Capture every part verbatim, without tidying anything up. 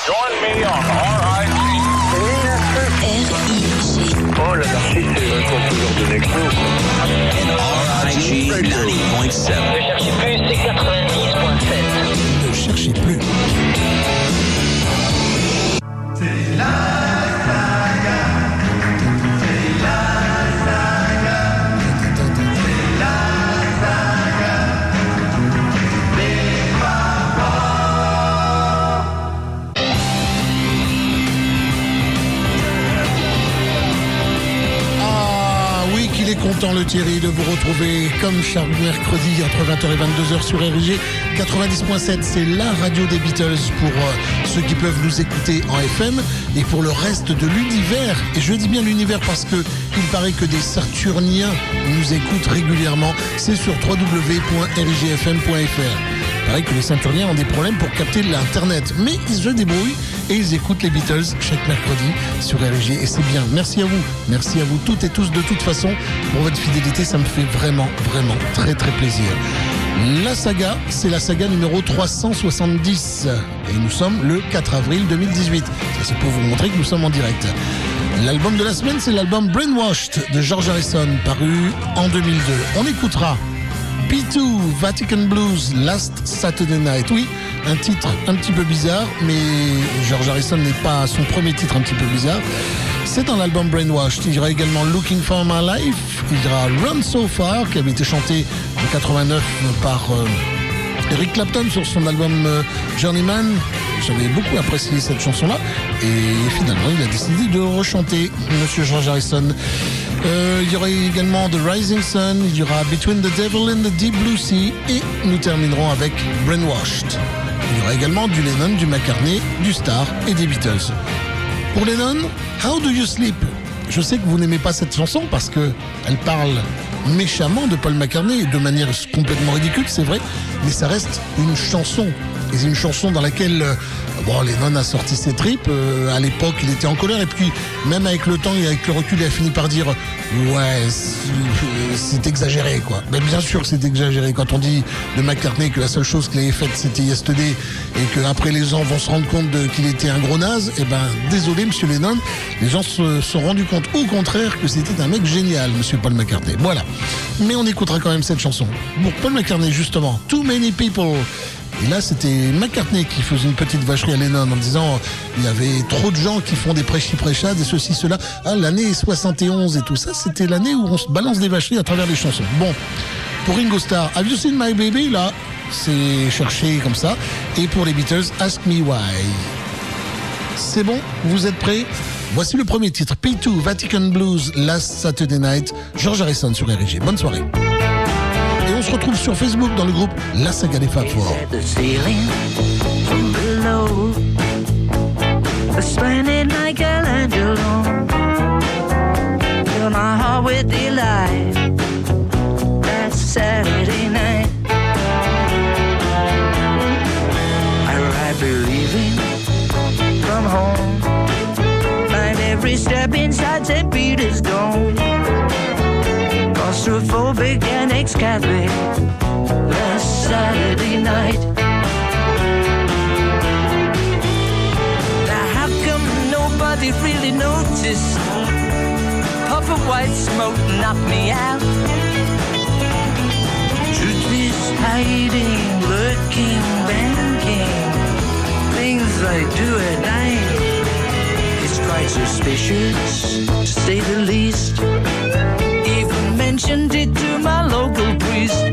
Join me on R I G. Oh, l'anarchie, c'est un concours de Nexo. R I G ninety point seven. Ne cherchez plus, c'est quatre-vingt-dix point sept. Ne cherchez plus. C'est la saga. C'est la saga. C'est la saga. Des papas. Ah oui, qu'il est content le Thierry de vous retrouver comme chaque mercredi entre vingt heures et vingt-deux heures sur R I G quatre-vingt-dix point sept. C'est la radio des Beatles pour euh, ceux qui peuvent nous écouter en F M et pour le reste de l'univers. Et je dis bien l'univers parce que il paraît que des Saturniens nous écoutent régulièrement. C'est sur w w w point r i g f m point f r. Il paraît que les Saturniens ont des problèmes pour capter l'internet, mais ils se débrouillent et ils écoutent les Beatles chaque mercredi sur R I G et c'est bien. Merci à vous, merci à vous toutes et tous de toute façon pour votre fidélité, ça me fait vraiment, vraiment très très plaisir. La saga, c'est la saga numéro trois cent soixante-dix et nous sommes le quatre avril deux mille dix-huit. Ça, c'est pour vous montrer que nous sommes en direct. L'album de la semaine, c'est l'album Brainwashed de George Harrison, paru en deux mille deux. On écoutera P deux, Vatican Blues, Last Saturday Night. Oui, un titre un petit peu bizarre, mais George Harrison n'est pas son premier titre un petit peu bizarre. C'est dans l'album Brainwashed. Il y aura également Looking for My Life. Il y aura Run So Far, qui avait été chanté en quatre-vingt-neuf par euh, Eric Clapton sur son album euh, Journeyman. J'avais beaucoup apprécié cette chanson-là. Et finalement, il a décidé de rechanter Monsieur George Harrison. Euh, il y aura également The Rising Sun, il y aura Between the Devil and the Deep Blue Sea et nous terminerons avec Brainwashed. Il y aura également du Lennon, du McCartney, du Starr et des Beatles. Pour Lennon, How Do You Sleep? Je sais que vous n'aimez pas cette chanson parce que elle parle méchamment de Paul McCartney de manière complètement ridicule, c'est vrai, mais ça reste une chanson. Et c'est une chanson dans laquelle euh, bon, Lennon a sorti ses tripes. Euh, à l'époque, il était en colère. Et puis, même avec le temps et avec le recul, il a fini par dire ouais, c'est, c'est exagéré, quoi. Mais bien sûr que c'est exagéré. Quand on dit de McCartney que la seule chose qu'il avait faite, c'était Yesterday, et qu'après les gens vont se rendre compte de, qu'il était un gros naze, eh ben, désolé, monsieur Lennon, les gens se sont rendus compte, au contraire, que c'était un mec génial, monsieur Paul McCartney. Voilà. Mais on écoutera quand même cette chanson. Pour Paul McCartney, justement, Too Many People. Et là, c'était McCartney qui faisait une petite vacherie à Lennon en disant il y avait trop de gens qui font des prêchis-prêchades et ceci, cela. Ah, l'année soixante et onze et tout ça, c'était l'année où on se balance des vacheries à travers les chansons. Bon, pour Ringo Starr, Have You Seen My Baby? Là, c'est cherché comme ça. Et pour les Beatles, Ask Me Why. C'est bon? Vous êtes prêts? Voici le premier titre, P deux, Vatican Blues, Last Saturday Night, George Harrison sur R I G. Bonne soirée. Et on se retrouve sur Facebook dans le groupe La Saga des Fab Four. Splendid Michelangelo, fill my heart with delight. That's Saturday night. I ride believing from home. Find every step inside Saint Peter's Dome. Claustrophobic and ex-Catholic. Last Saturday night. Nobody really noticed. Puff of white smoke knocked me out. Truth is hiding, lurking, banking. Things I do at night. It's quite suspicious, to say the least. Even mentioned it to my local priest.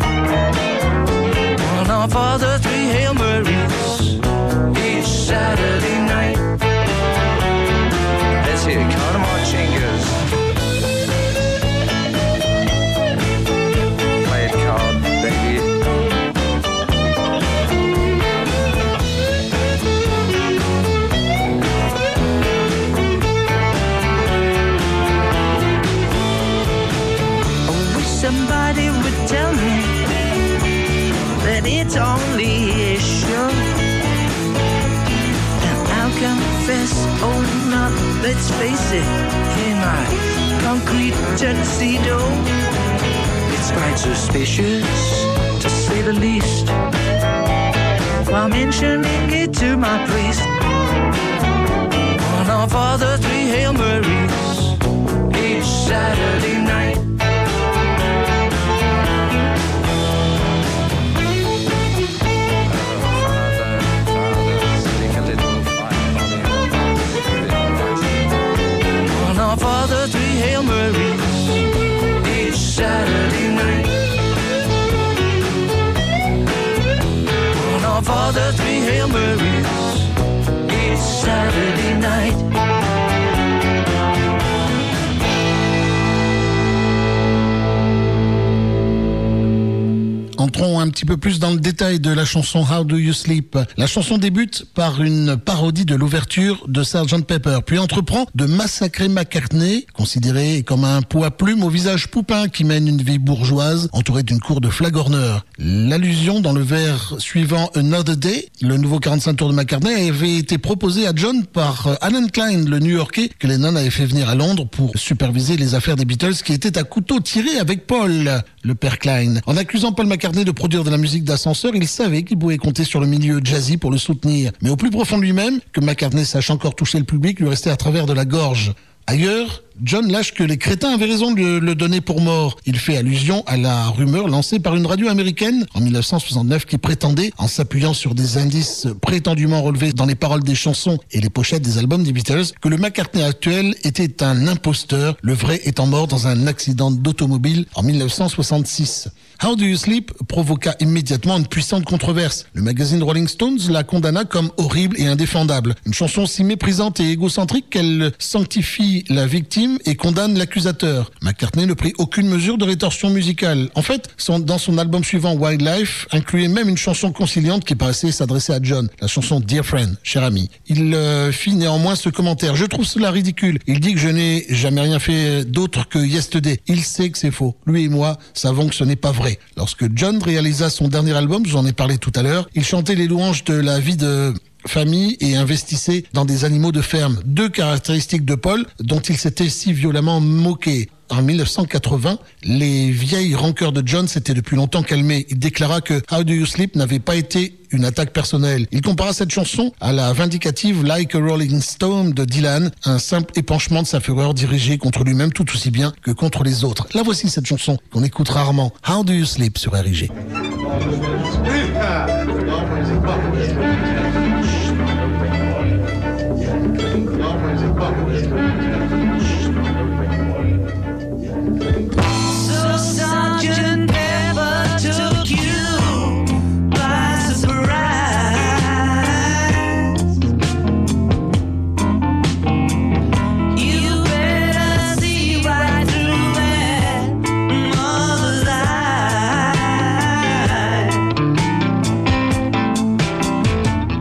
On our Father, three Hail Marys each Saturday night. Let's hear Connemore Chingas. Play it card, baby. I wish somebody would tell me that it's only a show. I'll confess, oh no, let's face it, in my concrete tuxedo, it's quite suspicious, to say the least. While mentioning it to my priest, our Father three Hail Marys each Saturday night. On our Father three Hail Marys each Saturday night. On our Father three Hail Marys each Saturday night. Entrons un petit peu plus dans le détail de la chanson How Do You Sleep. La chanson débute par une parodie de l'ouverture de sergent Pepper, puis entreprend de massacrer McCartney, considéré comme un poids-plume au visage poupin qui mène une vie bourgeoise entourée d'une cour de flagorneurs. L'allusion dans le vers suivant Another Day, le nouveau quarante-cinq tours de McCartney, avait été proposé à John par Alan Klein, le New-Yorkais que Lennon avait fait venir à Londres pour superviser les affaires des Beatles qui étaient à couteau tiré avec Paul, le père Klein. En accusant Paul McCartney de produire de la musique d'ascenseur, il savait qu'il pouvait compter sur le milieu jazzy pour le soutenir. Mais au plus profond de lui-même, que McCartney sache encore toucher le public lui restait à travers de la gorge. Ailleurs, John lâche que les crétins avaient raison de le donner pour mort. Il fait allusion à la rumeur lancée par une radio américaine en dix-neuf cent soixante-neuf qui prétendait, en s'appuyant sur des indices prétendument relevés dans les paroles des chansons et les pochettes des albums des Beatles, que le McCartney actuel était un imposteur, le vrai étant mort dans un accident d'automobile en dix-neuf cent soixante-six. How Do You Sleep provoqua immédiatement une puissante controverse. Le magazine Rolling Stones la condamna comme horrible et indéfendable. Une chanson si méprisante et égocentrique qu'elle sanctifie la victime et condamne l'accusateur. McCartney ne prit aucune mesure de rétorsion musicale. En fait, son, dans son album suivant, Wildlife, incluait même une chanson conciliante qui paraissait s'adresser à John, la chanson Dear Friend, cher ami. Il euh, fit néanmoins ce commentaire. Je trouve cela ridicule. Il dit que je n'ai jamais rien fait d'autre que Yesterday. Il sait que c'est faux. Lui et moi savons que ce n'est pas vrai. Lorsque John réalisa son dernier album, j'en ai parlé tout à l'heure, il chantait les louanges de la vie de famille et investissait dans des animaux de ferme. Deux caractéristiques de Paul dont il s'était si violemment moqué. En dix-neuf cent quatre-vingts, les vieilles rancœurs de John s'étaient depuis longtemps calmées. Il déclara que How Do You Sleep n'avait pas été une attaque personnelle. Il compara cette chanson à la vindicative Like a Rolling Stone de Dylan, un simple épanchement de sa fureur dirigée contre lui-même tout aussi bien que contre les autres. La voici cette chanson qu'on écoute rarement, How Do You Sleep sur R I G. So Sergeant Pepper took you by surprise. You better see right through that mother's eye.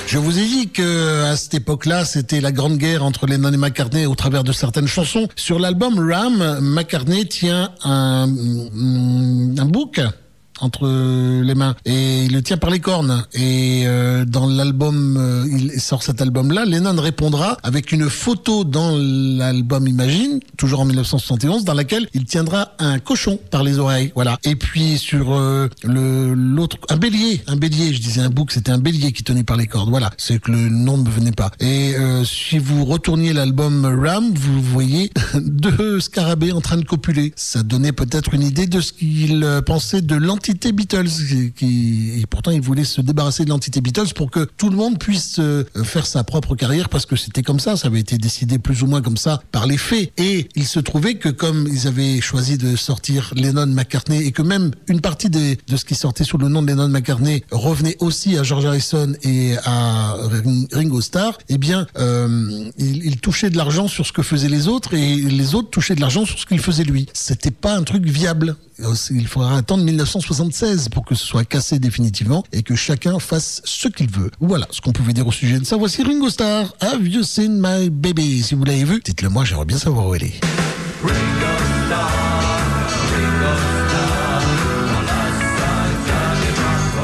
Je vous ai dit que à cette époque-là, c'était la grande guerre entre Lennon et McCartney au travers de certaines chansons. Sur l'album Ram, McCartney tient un, un bouc entre les mains et il le tient par les cornes et euh, dans l'album euh, il sort cet album-là, Lennon répondra avec une photo dans l'album Imagine, toujours en dix-neuf cent soixante et onze, dans laquelle il tiendra un cochon par les oreilles, voilà. Et puis sur euh, le l'autre, un bélier, un bélier, je disais un bouc, c'était un bélier qui tenait par les cordes, voilà. C'est que le nom ne me venait pas. Et euh, si vous retourniez l'album Ram, vous voyez deux scarabées en train de copuler. Ça donnait peut-être une idée de ce qu'il pensait de l'anti Beatles, qui, et pourtant il voulait se débarrasser de l'entité Beatles pour que tout le monde puisse euh, faire sa propre carrière, parce que c'était comme ça, ça avait été décidé plus ou moins comme ça par les faits. Et il se trouvait que comme ils avaient choisi de sortir Lennon-McCartney et que même une partie des, de ce qui sortait sous le nom de Lennon-McCartney revenait aussi à George Harrison et à Ringo Starr, eh bien euh, il, il touchait de l'argent sur ce que faisaient les autres et les autres touchaient de l'argent sur ce qu'il faisait lui. C'était pas un truc viable. Il faudra attendre dix-neuf cent soixante-seize pour que ce soit cassé définitivement et que chacun fasse ce qu'il veut. Voilà ce qu'on pouvait dire au sujet de ça. Voici Ringo Starr, Have You Seen My Baby? Si vous l'avez vu, dites-le moi, j'aimerais bien savoir où elle est. Ringo Starr, Ringo Starr, on the sunshine in my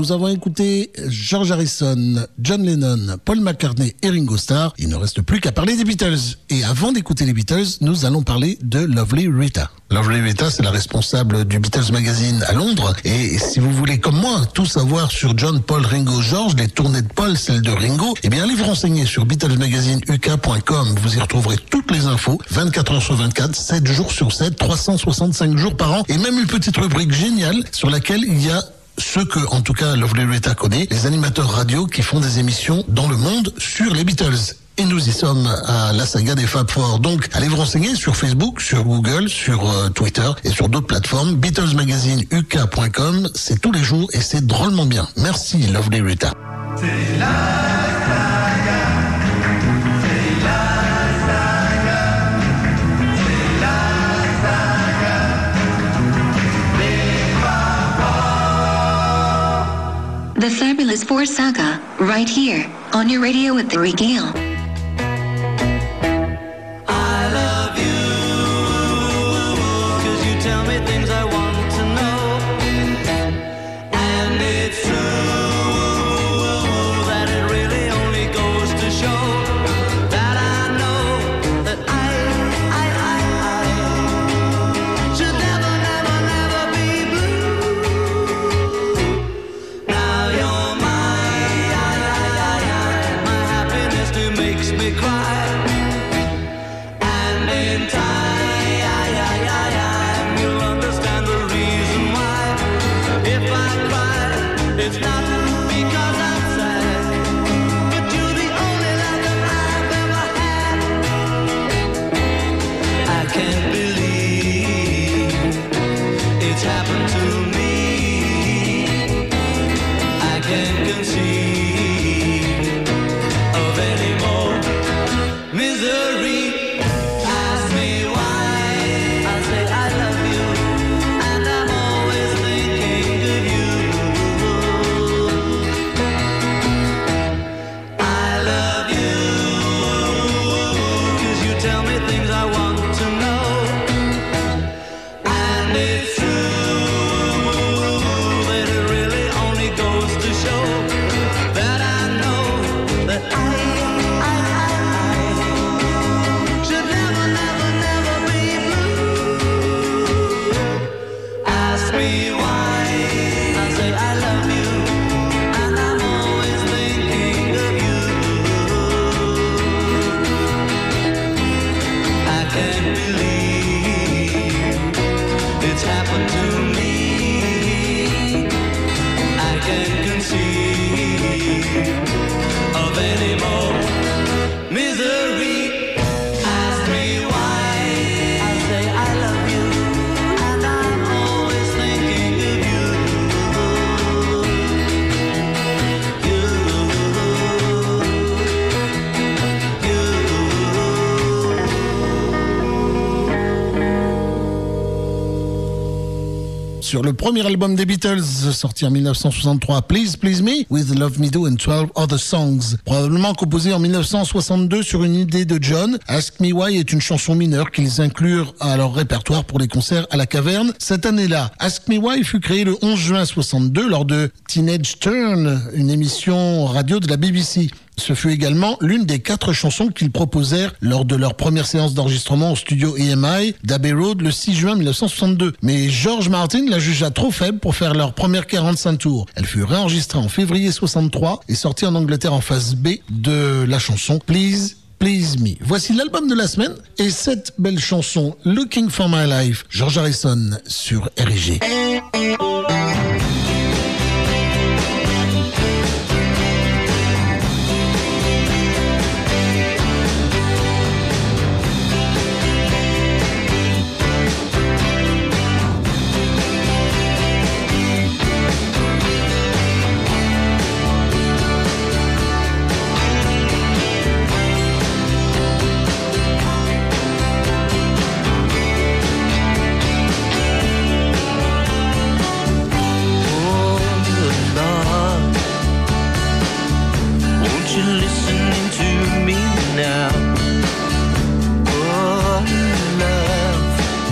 Nous avons écouté George Harrison, John Lennon, Paul McCartney et Ringo Starr. Il ne reste plus qu'à parler des Beatles. Et avant d'écouter les Beatles, nous allons parler de Lovely Rita. Lovely Rita, c'est la responsable du Beatles Magazine à Londres. Et si vous voulez, comme moi, tout savoir sur John, Paul, Ringo, George, les tournées de Paul, celles de Ringo, eh bien, allez vous renseigner sur Beatles Magazine U K point com. Vous y retrouverez toutes les infos, vingt-quatre heures sur vingt-quatre, sept jours sur sept, trois cent soixante-cinq jours par an. Et même une petite rubrique géniale sur laquelle il y a ceux que, en tout cas, Lovely Rita connaît, les animateurs radio qui font des émissions dans le monde sur les Beatles. Et nous y sommes à la saga des Fab Four. Donc, allez vous renseigner sur Facebook, sur Google, sur euh, Twitter et sur d'autres plateformes. Beatles Magazine U K point com, c'est tous les jours et c'est drôlement bien. Merci, Lovely Rita. C'est la saga, c'est la saga, c'est la saga, les Fab Four. The Fabulous Four Saga, right here on your radio with the Regale. Sur le premier album des Beatles, sorti en mille neuf cent soixante-trois, Please Please Me, with Love Me Do and twelve Other Songs. Probablement composé en mille neuf cent soixante-deux sur une idée de John, Ask Me Why est une chanson mineure qu'ils inclurent à leur répertoire pour les concerts à la Caverne. Cette année-là, Ask Me Why fut créé le onze juin soixante-deux lors de Teenage Turn, une émission radio de la B B C. Ce fut également l'une des quatre chansons qu'ils proposèrent lors de leur première séance d'enregistrement au studio E M I d'Abbey Road le six juin mille neuf cent soixante-deux. Mais George Martin la jugea trop faible pour faire leur première quarante-cinq tours. Elle fut réenregistrée en février soixante-trois et sortie en Angleterre en phase B de la chanson Please Please Me. Voici l'album de la semaine et cette belle chanson Looking for My Life, George Harrison sur R I G.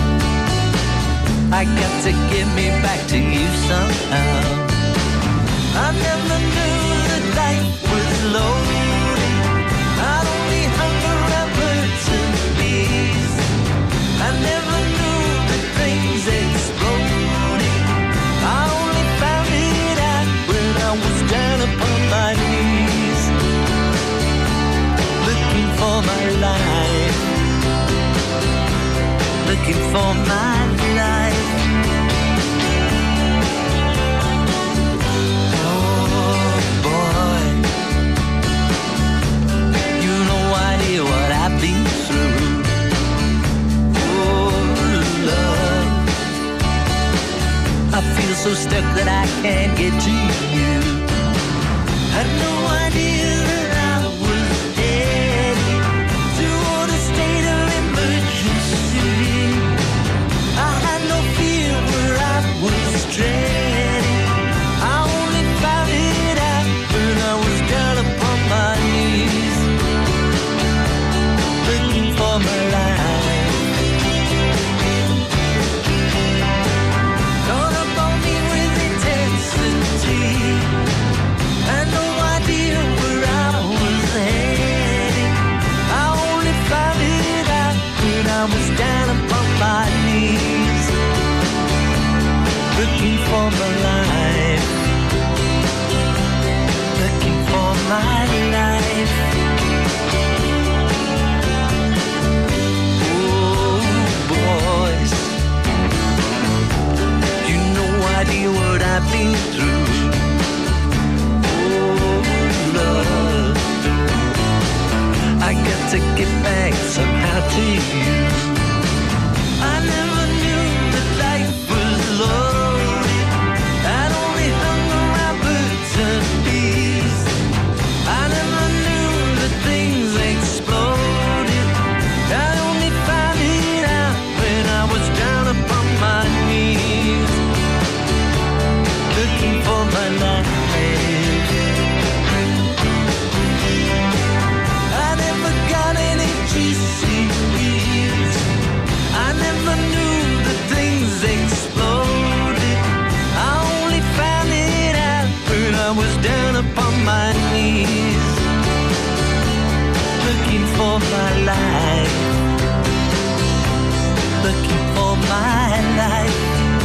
I got to get me back to you somehow. I never knew that life was loaded. I'd only hung around birds and bees. I never knew that things exploded. I only found it out when I was down upon my knees, looking for my life, looking for my life. Oh boy, you no idea what I've been through. Oh love, I feel so stuck that I can't get to you. Had no idea that I was headed toward a state of emergency. I had no fear where I was treading. I only found it out when I was down upon my knees, looking for my life. Gone up on me with intensity. Had no idea where I was heading. I only found it out when I was down upon my knees, looking for my life, looking for my life. Oh boys, you no idea what I've been through. Oh love, I got to get back somehow to you. I never knew that life was loaded. I'd only hung around birds and bees. I never knew that things exploded. I only found it out when I was down upon my knees, looking for my life. I never got any G C Es. I never knew that things exploded. I only found it out when I was down upon my knees, looking for my life, looking for my life,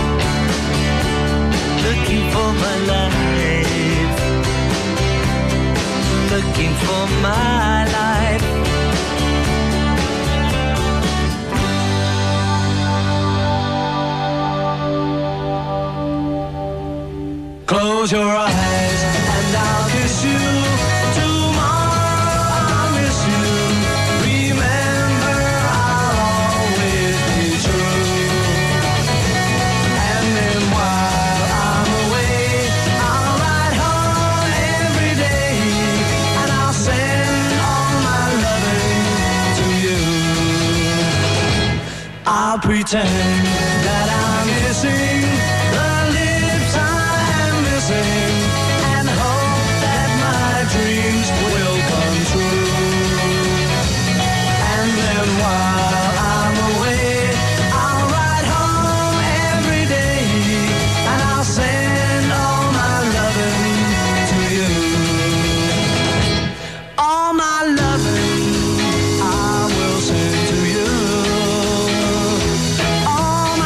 looking for my life, looking for my life. Close your eyes and I'll kiss you. Tomorrow I'll miss you. Remember, I'll always be true. And then while I'm away, I'll ride home every day, and I'll send all my loving to you. I'll pretend that I'm missing the lips I'm missing, and hope that my dreams will come true. And then while I'm away, I'll ride home every day, and I'll send all my loving to you. All my loving I will send to you. All my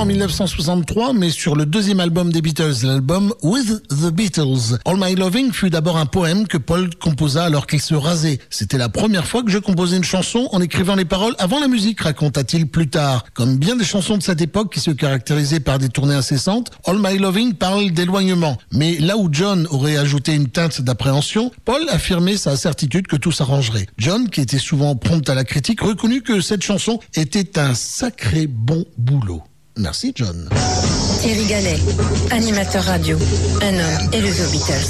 en mille neuf cent soixante-trois, mais sur le deuxième album des Beatles, l'album With the Beatles. All My Loving fut d'abord un poème que Paul composa alors qu'il se rasait. C'était la première fois que je composais une chanson en écrivant les paroles avant la musique, raconta-t-il plus tard. Comme bien des chansons de cette époque qui se caractérisaient par des tournées incessantes, All My Loving parle d'éloignement. Mais là où John aurait ajouté une teinte d'appréhension, Paul affirmait sa certitude que tout s'arrangerait. John, qui était souvent prompt à la critique, reconnut que cette chanson était un sacré bon boulot. Merci John. Thierry Gallet, animateur radio, un homme élevé aux Beatles.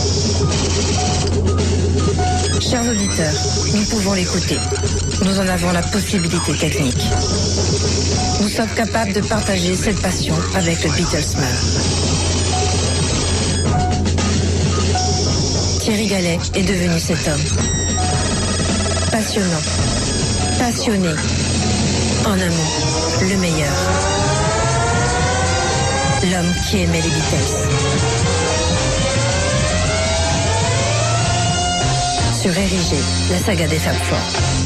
Chers auditeurs, nous pouvons l'écouter. Nous en avons la possibilité technique. Nous sommes capables de partager cette passion avec le Beatlesman. Thierry Gallet est devenu cet homme. Passionnant, passionné, en un mot, le meilleur. L'homme qui aimait les Beatles. Sur R I G, la saga des Fab Four.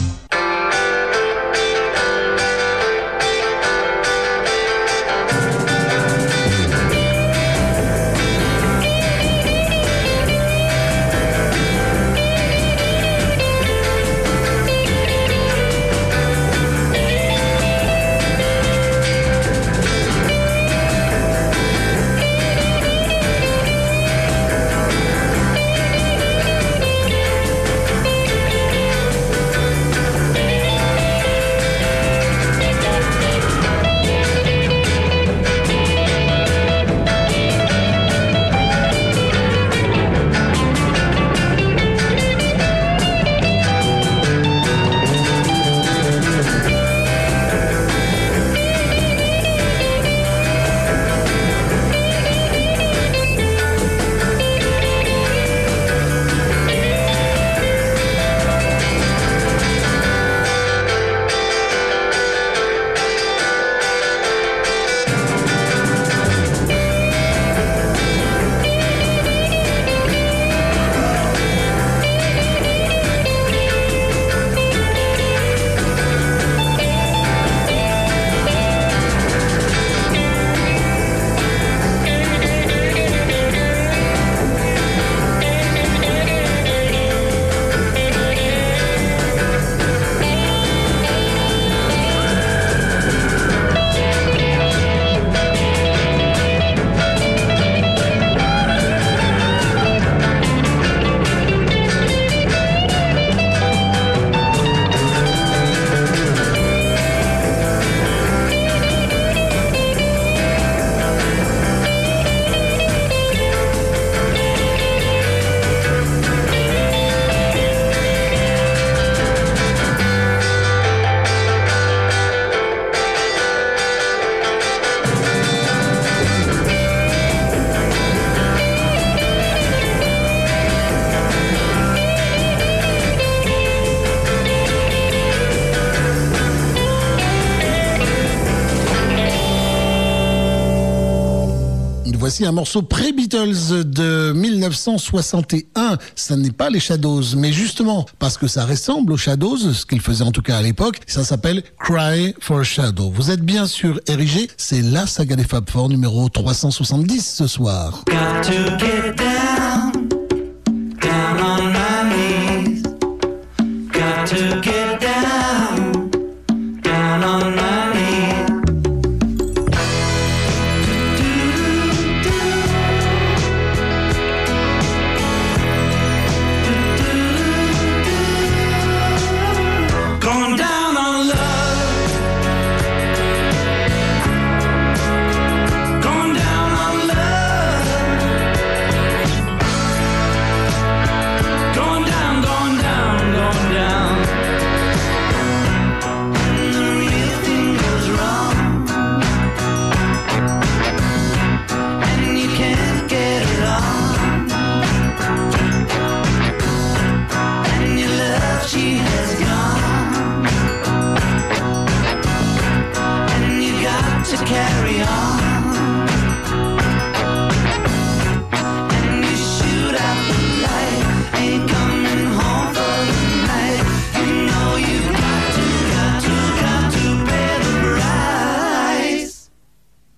Voici un morceau pré-Beatles de mille neuf cent soixante et un. Ça n'est pas les Shadows, mais justement, parce que ça ressemble aux Shadows, ce qu'ils faisaient en tout cas à l'époque, ça s'appelle Cry for a Shadow. Vous êtes bien sur R I G, c'est la saga des Fab Four numéro trois cent soixante-dix ce soir. Got to get down, down on my knees. Got to get down, down on my knees. Going down on love. Going down on love. Going down, going down, going down. And the real thing goes wrong, and you can't get it on. And your love, she has gone. To carry on, and you shoot out the light, ain't coming home for the night. You know you got to, got to, got to pay the price.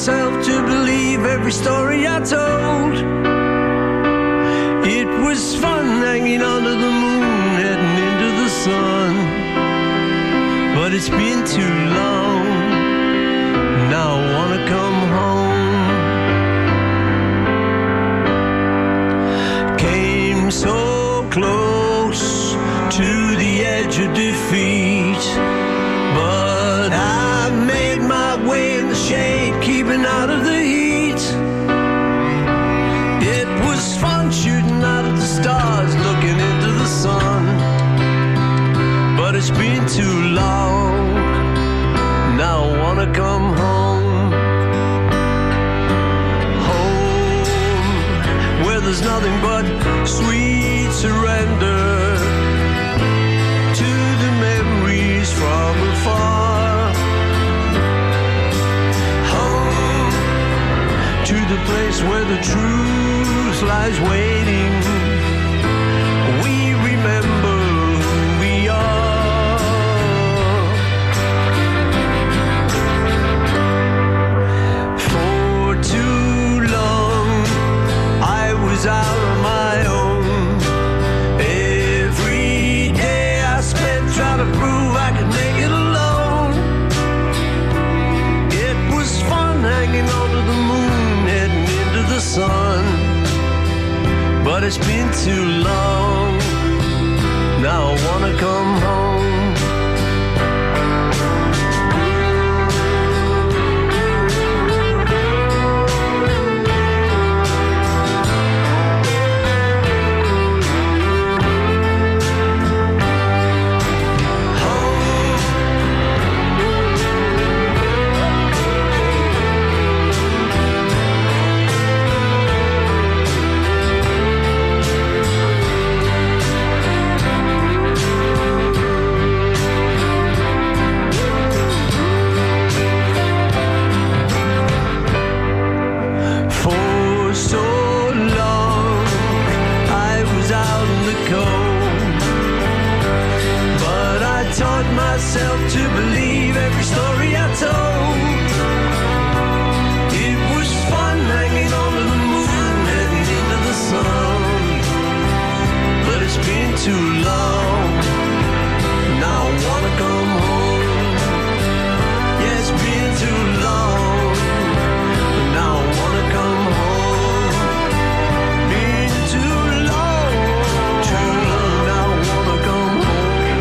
myself to believe every story I told. It was fun hanging under the moon, heading into the sun. But it's been too long, now I wanna come home. Came so close to the edge of defeat, but I made my way in the shade, keeping out of the heat. It was fun shooting out at the stars, looking into the sun. But it's been too long, now I wanna come home. Home, where there's nothing but sweet surrender to the memories from afar. Home, to the place where the truth lies waiting. We remember who we are. For too long, I was out on my own. Every day I spent trying to prove I could make it alone. It was fun hanging onto the moon, heading into the sun. But it's been too long, now I wanna come home. Myself to believe every story I told. It was fun hanging on to the moon, heading into the sun. But it's been too long, now I wanna come home. Yeah, it's been too long, now I wanna come home. Been too long, too long, now I wanna come home.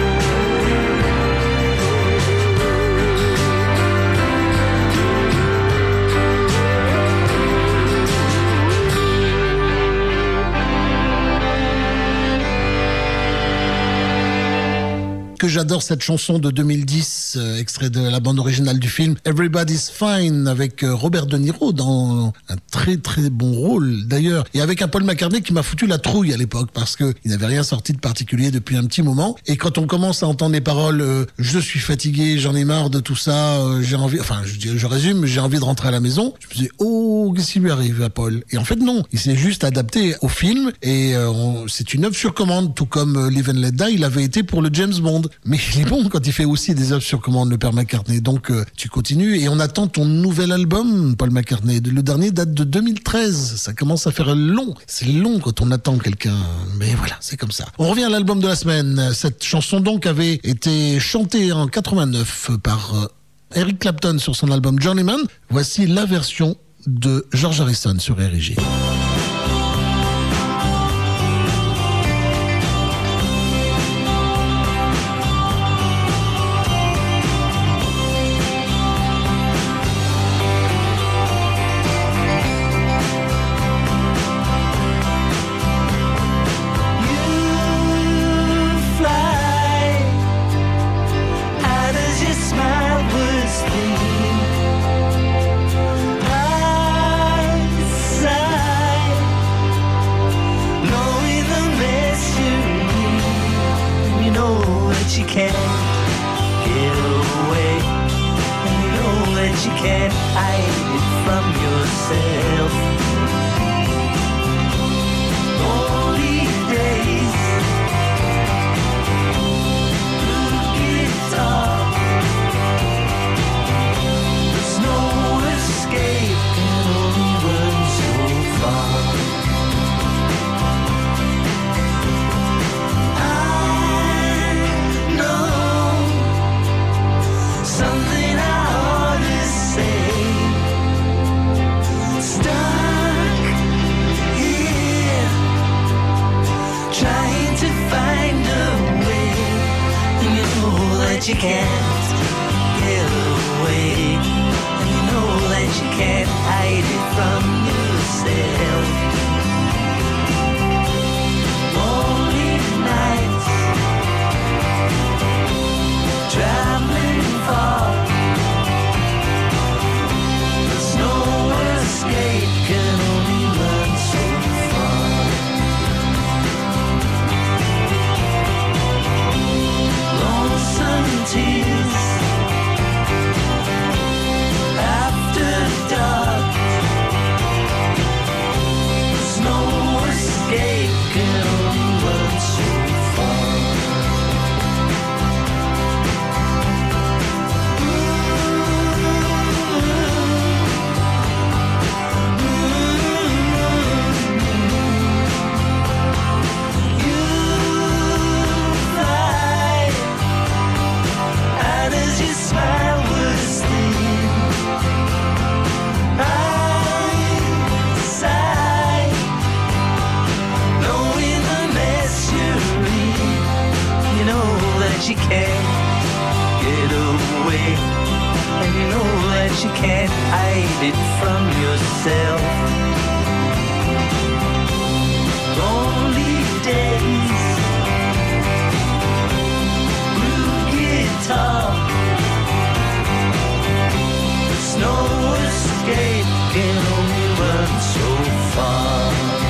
Que j'adore cette chanson de deux mille dix, euh, extrait de la bande originale du film Everybody's Fine, avec euh, Robert De Niro dans un très très bon rôle d'ailleurs, et avec un Paul McCartney qui m'a foutu la trouille à l'époque parce que il n'avait rien sorti de particulier depuis un petit moment. Et quand on commence à entendre les paroles euh, je suis fatigué, j'en ai marre de tout ça, euh, j'ai envie, enfin je, je résume, j'ai envie de rentrer à la maison, je me disais oh qu'est-ce qui lui arrive à Paul? Et en fait non, il s'est juste adapté au film et euh, on, c'est une œuvre sur commande, tout comme euh, Live and Let Die, il avait été pour le James Bond. Mais il est bon quand il fait aussi des œuvres sur commande, le père McCartney. Donc euh, tu continues et on attend ton nouvel album, Paul McCartney. Le dernier date de deux mille treize. Ça commence à faire long. C'est long quand on attend quelqu'un. Mais voilà, c'est comme ça. On revient à l'album de la semaine. Cette chanson donc avait été chantée en quatre-vingt-neuf par euh, Eric Clapton sur son album Journeyman. Voici la version de George Harrison sur R I G. Escape from yourself. Lonely days, blue guitar, there's no escape, can only run so far.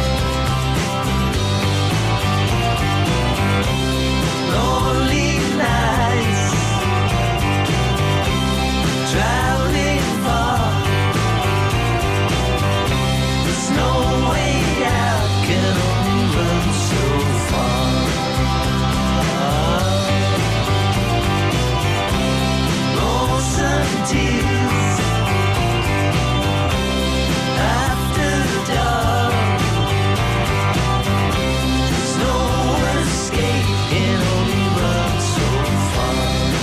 Lonely nights, traveling far, there's no way out, can only run so far. Lonesome tears after dark, there's no escape, can only run so far.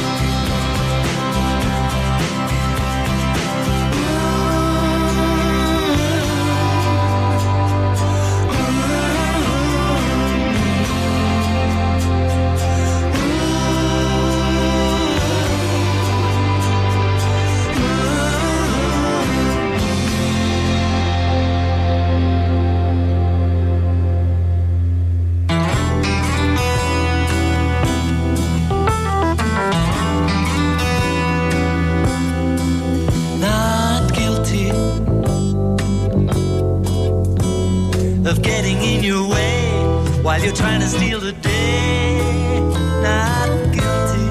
Not guilty of getting in your way while you're trying to steal the day. Not guilty,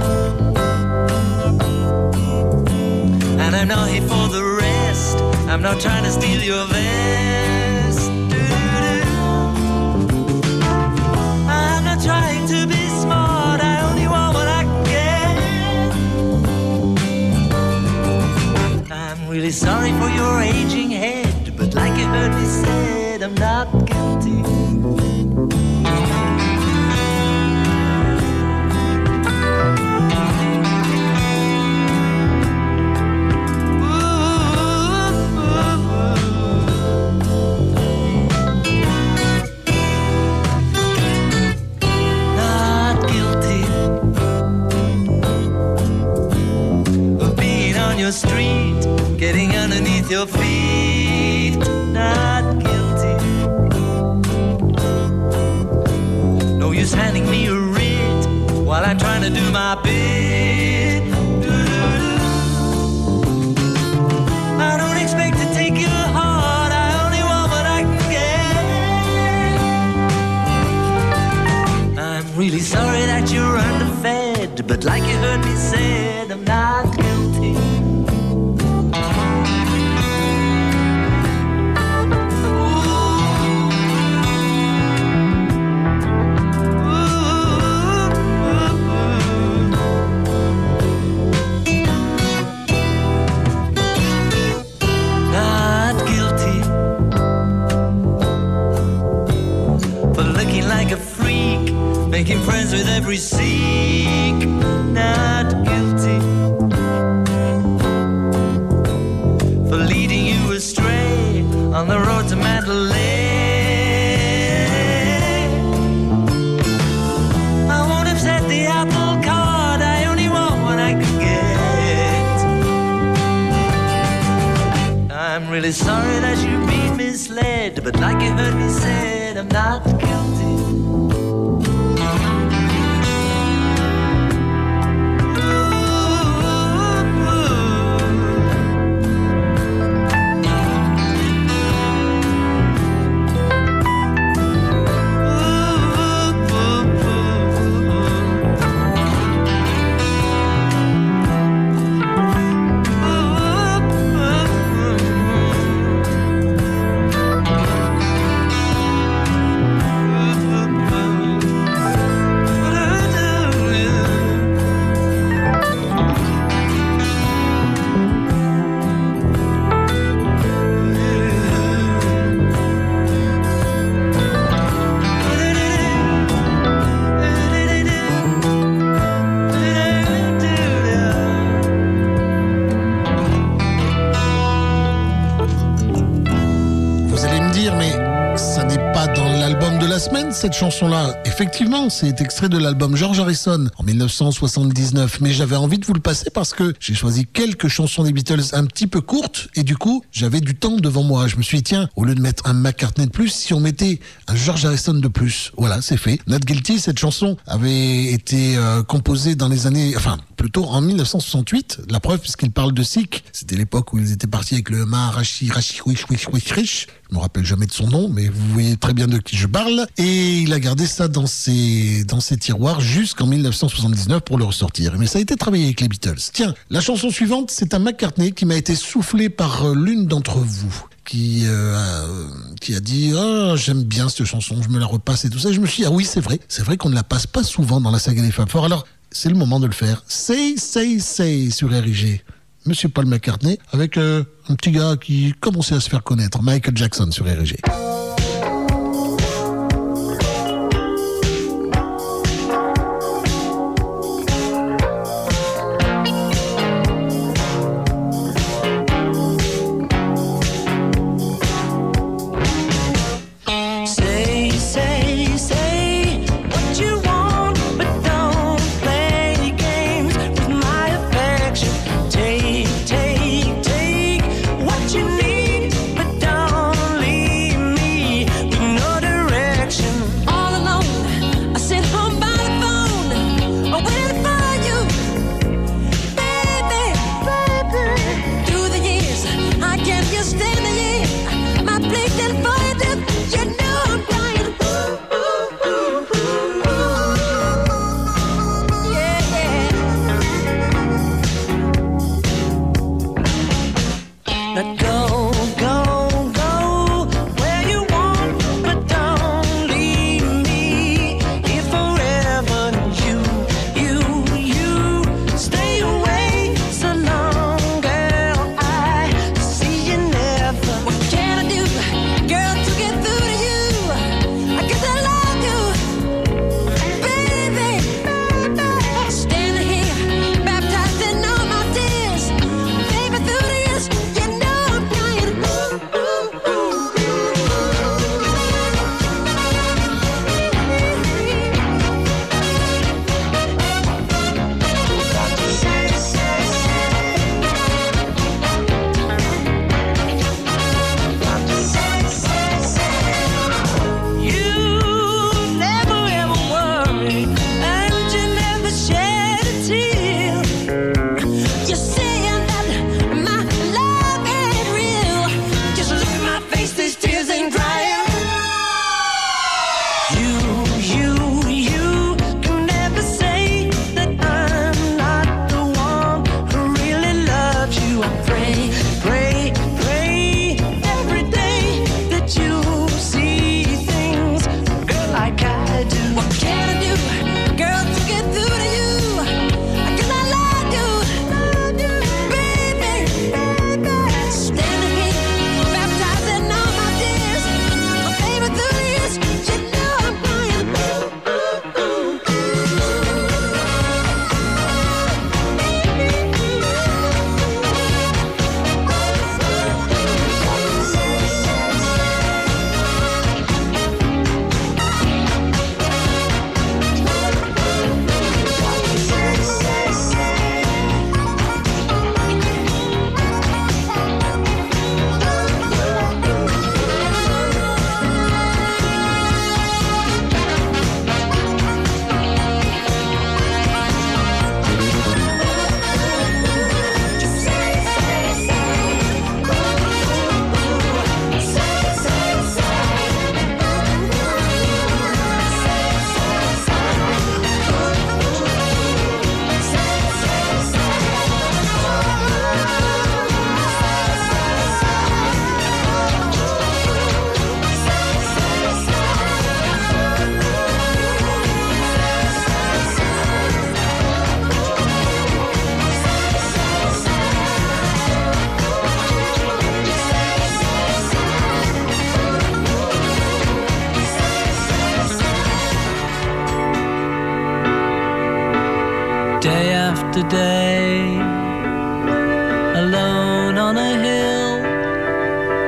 and I'm not here for the rest. I'm not trying to steal your vest. I'm not trying to be smart, I only want what I can get. I'm really sorry for your aging head, but like you heard me said, I'm not guilty. Not guilty of being on your street, getting underneath your feet. Not guilty. No use handing me a writ while I'm trying to do my bit. I don't expect to take your heart, I only want what I can get. I'm really sorry that you're underfed, but like you heard me said, I'm not guilty. Not guilty for looking like a freak, making friends with every Sikh. Not guilty for leading you astray on the road to Mandalay. I won't upset the apple cart, I only want what I can get. I'm really sorry that you've been misled, but like you heard me said, I'm not guilty. Ça n'est pas dans l'album de la semaine, cette chanson-là. Effectivement, c'est extrait de l'album George Harrison en dix-neuf cent soixante-dix-neuf. Mais j'avais envie de vous le passer parce que j'ai choisi quelques chansons des Beatles un petit peu courtes et du coup, j'avais du temps devant moi. Je me suis dit, tiens, au lieu de mettre un McCartney de plus, si on mettait un George Harrison de plus. Voilà, c'est fait. Not Guilty, cette chanson avait été euh, composée dans les années... Enfin, plutôt en dix-neuf cent soixante-huit. La preuve, puisqu'il parle de Sikh. C'était l'époque où ils étaient partis avec le Maharashi Rashi Wish Wish Wish Wish. Je me rappelle jamais de son nom, mais vous voyez très bien de qui je parle. Et il a gardé ça dans ses, dans ses tiroirs jusqu'en dix-neuf cent soixante-dix-neuf pour le ressortir. Mais ça a été travaillé avec les Beatles. Tiens, la chanson suivante, c'est un McCartney qui m'a été soufflé par l'une d'entre vous. Qui, euh, qui a dit oh, j'aime bien cette chanson, je me la repasse et tout ça. Et je me suis dit, ah oui, c'est vrai, c'est vrai qu'on ne la passe pas souvent dans la saga des Fab Four. Alors, c'est le moment de le faire. Say, say, say sur R I G. Monsieur Paul McCartney, avec euh, un petit gars qui commençait à se faire connaître, Michael Jackson sur R I G. day after day, alone on a hill,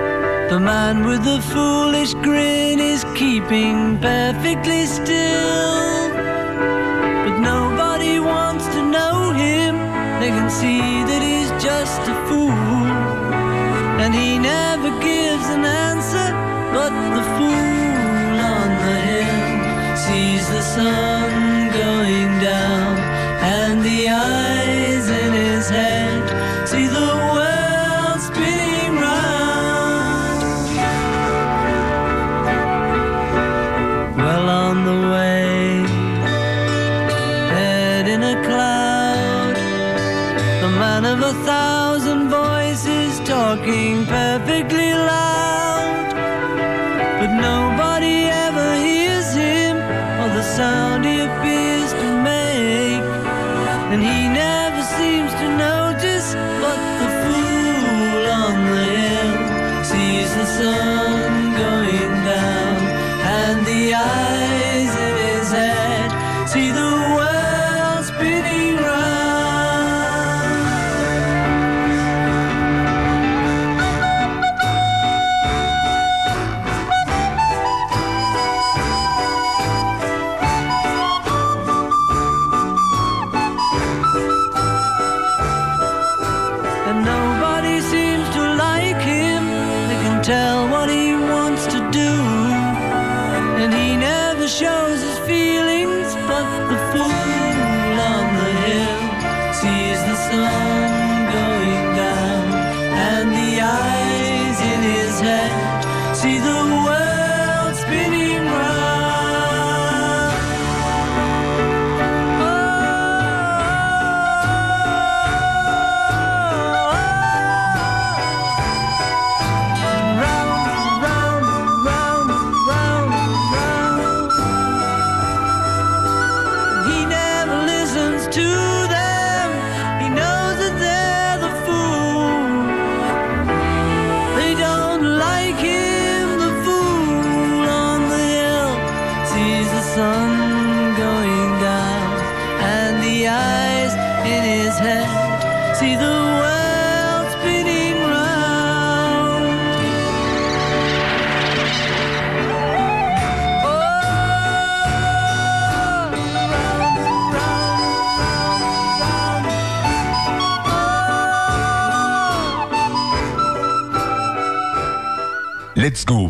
The man with the foolish grin is keeping perfectly still. But nobody wants to know him. They can see that he's just a fool. And he never gives an answer. But the fool on the hill sees the sun going down. And the eyes in his head see the world spinning round. Well on the way, head in a cloud, the man of a thousand voices talking perfectly loud. But nobody ever hears him or the sound he appears to make. And he never seems to notice, but the fool on the hill sees the sun going down. And the eyes in his head see the world spinning round. And nobody seems to like him. They can tell what he wants to do. And he never shows his feelings, but the fool on the hill sees the sun going down. And the eyes in his head see the world spinning round. Oh, round, round, round, round, round. He never listens to them. He knows that they're the fool. They don't like him. The fool on the hill sees the sun going down. And the eyes in his head see the world spinning round. Oh, round, round, round, round. Let's go.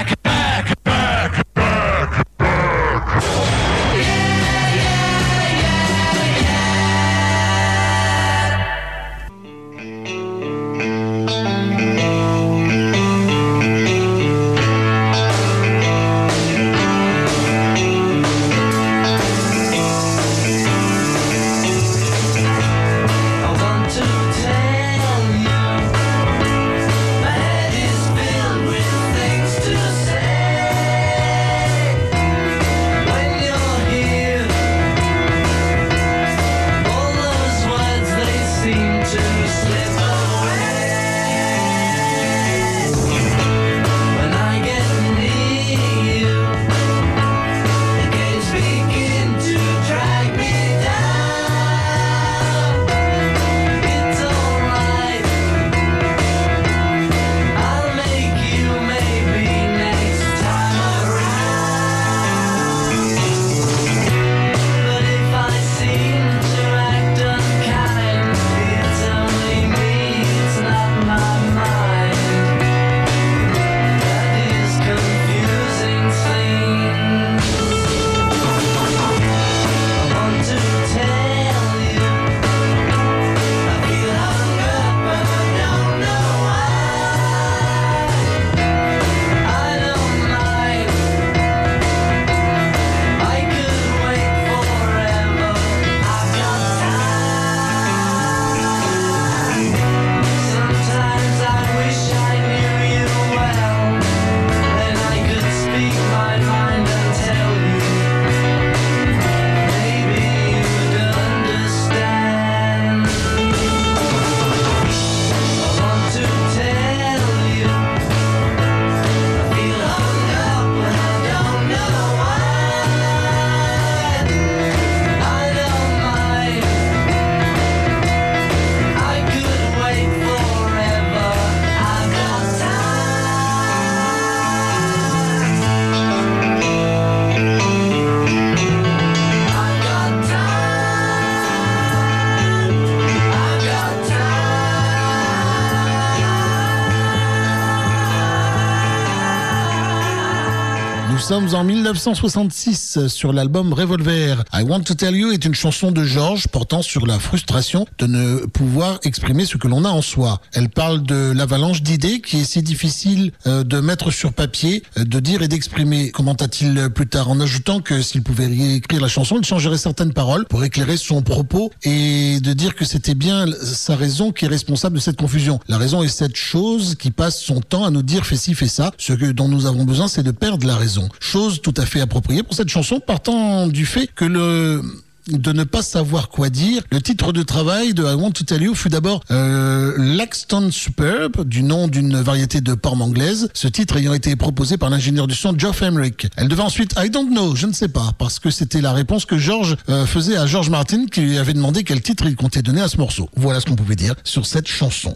I want to tell you, my head is filled with things to say. sommes en mille neuf cent soixante-six sur l'album Revolver. I Want to Tell You est une chanson de George portant sur la frustration de ne pouvoir exprimer ce que l'on a en soi. Elle parle de l'avalanche d'idées qui est si difficile euh, de mettre sur papier, euh, de dire et d'exprimer. Commenta-t-il plus tard en ajoutant que s'il pouvait réécrire la chanson, il changerait certaines paroles pour éclairer son propos et de dire que c'était bien sa raison qui est responsable de cette confusion. La raison est cette chose qui passe son temps à nous dire fais ci, fais ça. Ce que, dont nous avons besoin, c'est de perdre la raison. Chose tout à fait appropriée pour cette chanson, partant du fait que le... de ne pas savoir quoi dire. Le titre de travail de I Want to Tell You fut d'abord euh, Laxton Superb, du nom d'une variété de porc anglaise, ce titre ayant été proposé par l'ingénieur du son Geoff Emerick. Elle devint ensuite I Don't Know, je ne sais pas, parce que c'était la réponse que George euh, faisait à George Martin qui lui avait demandé quel titre il comptait donner à ce morceau. Voilà ce qu'on pouvait dire sur cette chanson.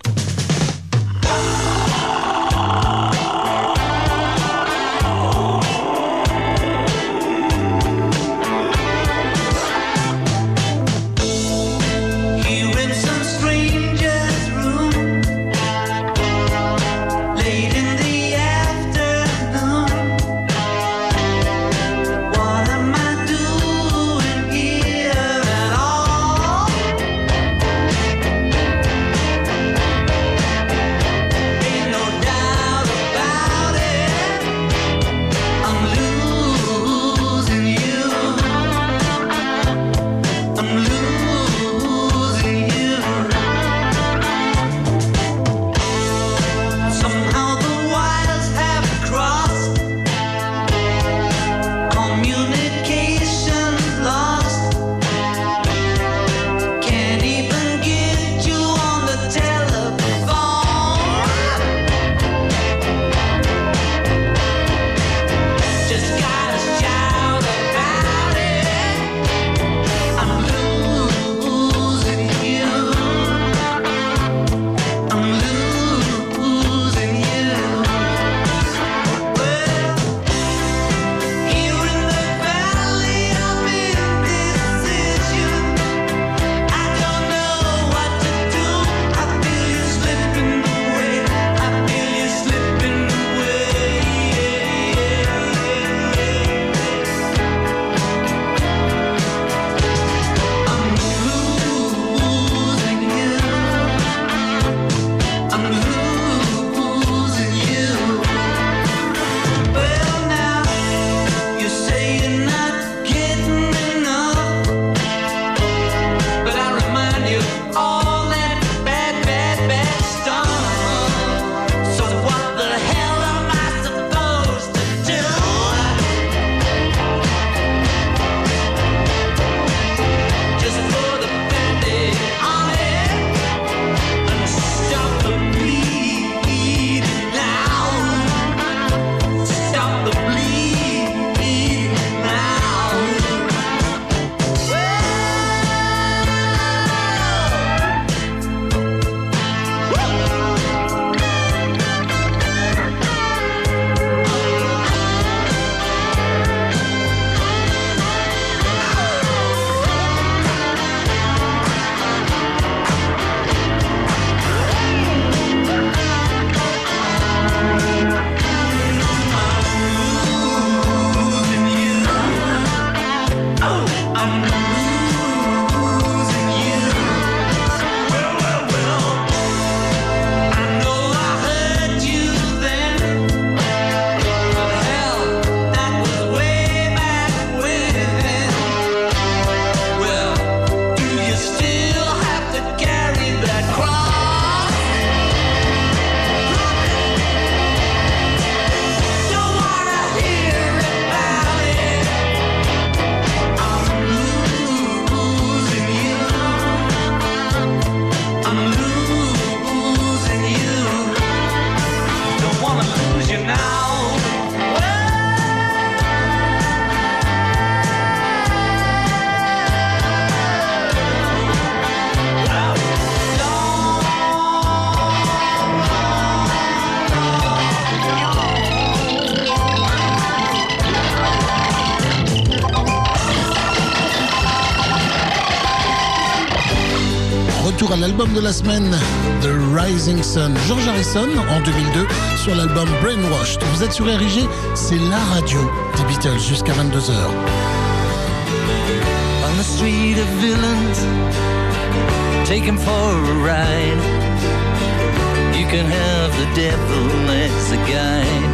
Retour à l'album de la semaine, The Rising Sun. George Harrison, en deux mille deux, sur l'album Brainwashed. Vous êtes sur R I G, c'est la radio des Beatles jusqu'à vingt-deux heures. On the street of villains, take him for a ride. You can have the devil as a guide.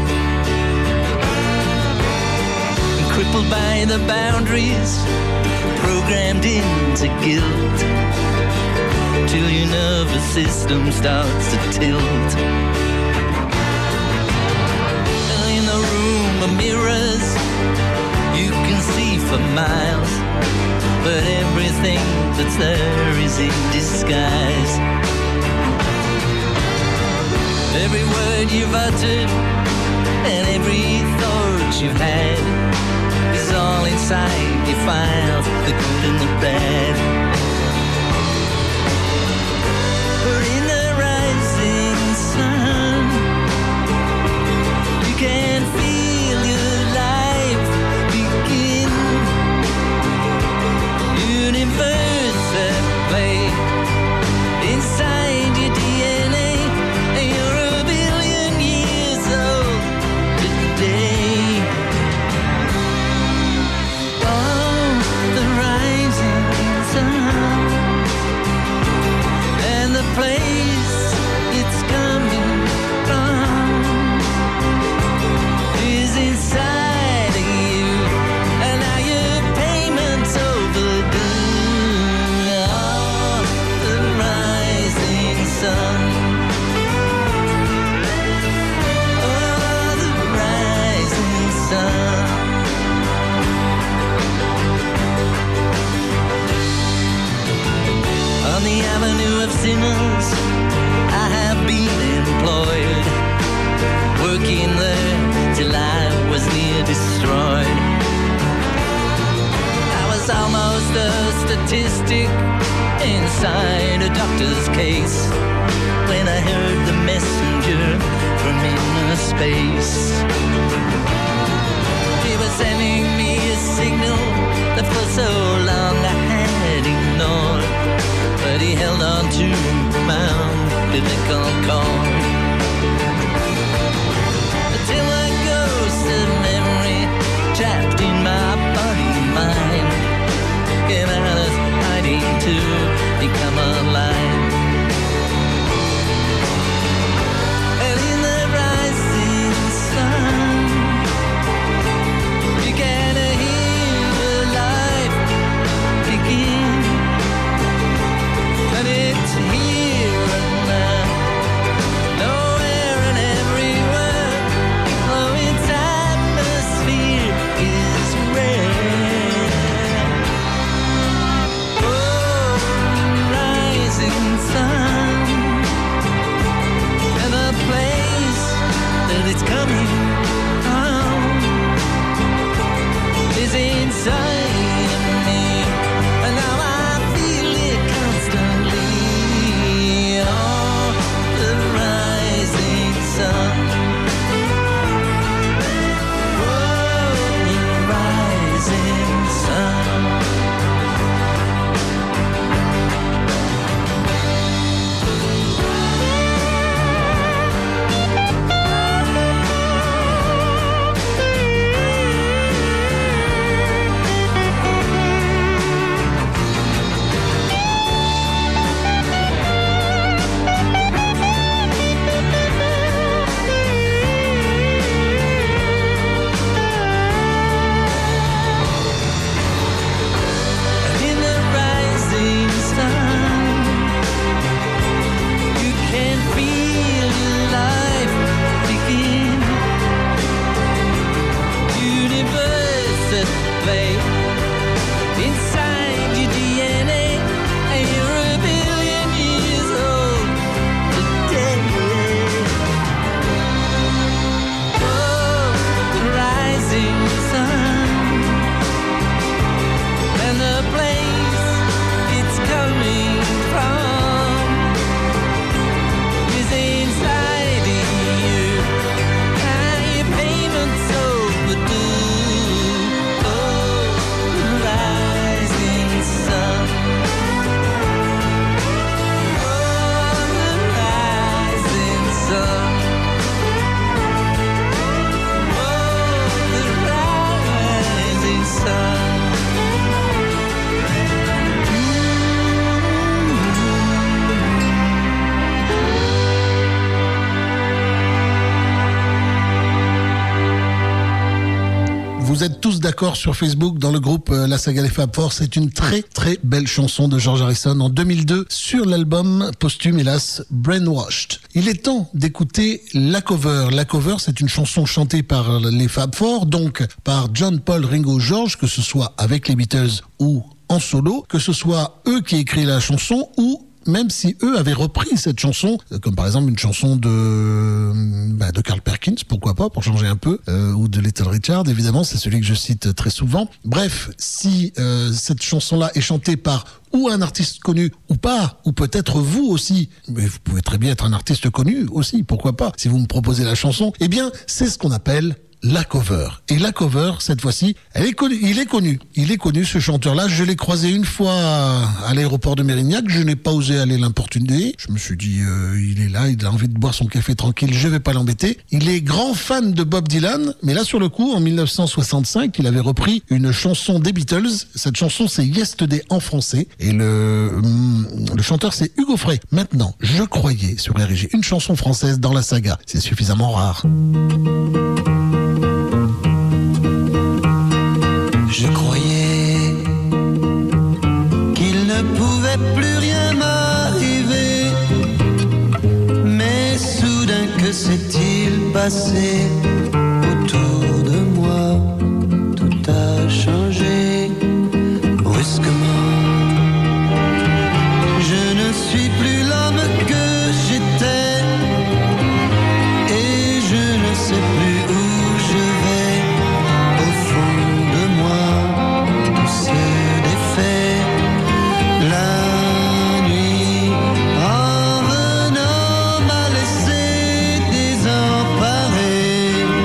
Crippled by the boundaries, programmed into guilt, till your nervous system starts to tilt. In the room of mirrors, you can see for miles, but everything that's there is in disguise. Every word you've uttered and every thought you've had is all inside your files, the good and the bad. But in the rising sun, you can feel your life begin. Universe at play inside your D N A, and you're a billion years old today. Oh, the rising sun, and the place it's coming from is inside of you, and now your payment's overdue. Oh, the rising sun. Oh, the rising sun. On the avenue of sinners, I have been employed, working there till I was near destroyed. I was almost a statistic inside a doctor's case when I heard the messenger from inner space. He was sending me a signal that for so long I had ignored, but he held on to my umbilical cord. Till a ghost of memory trapped in my body and mind came out of hiding to become alive. And in the rising sun, you can hear life begin. And it's here and now, vous êtes tous d'accord sur Facebook dans le groupe euh, La Saga des Fab Four. C'est une très très belle chanson de George Harrison en deux mille deux sur l'album posthume, hélas, Brainwashed. Il est temps d'écouter la cover. La cover, c'est une chanson chantée par les Fab Four, donc par John, Paul, Ringo, George, que ce soit avec les Beatles ou en solo, que ce soit eux qui écrivent la chanson ou même si eux avaient repris cette chanson, comme par exemple une chanson de bah, de Carl Perkins, pourquoi pas, pour changer un peu, euh, ou de Little Richard, évidemment, c'est celui que je cite très souvent. Bref, si euh, cette chanson-là est chantée par ou un artiste connu ou pas, ou peut-être vous aussi, mais vous pouvez très bien être un artiste connu aussi, pourquoi pas, si vous me proposez la chanson, eh bien, c'est ce qu'on appelle la cover. Et la cover, cette fois-ci, elle est connue, il est connu. Il est connu, ce chanteur-là. Je l'ai croisé une fois à l'aéroport de Mérignac. Je n'ai pas osé aller l'importuner. Je me suis dit, euh, il est là, il a envie de boire son café tranquille, je vais pas l'embêter. Il est grand fan de Bob Dylan, mais là, sur le coup, en mille neuf cent soixante-cinq, il avait repris une chanson des Beatles. Cette chanson, c'est Yesterday en français. Et le, le chanteur, c'est Hugo Frey. Maintenant, je croyais sur R G une chanson française dans la saga. C'est suffisamment rare. Je croyais qu'il ne pouvait plus rien m'arriver, mais soudain que s'est-il passé autour de moi? Tout a changé brusquement. Je ne suis plus l'homme que j'étais et je ne sais plus où je vais. Au fond de moi, tout se défait. La nuit, en venant, m'a laissé désemparé.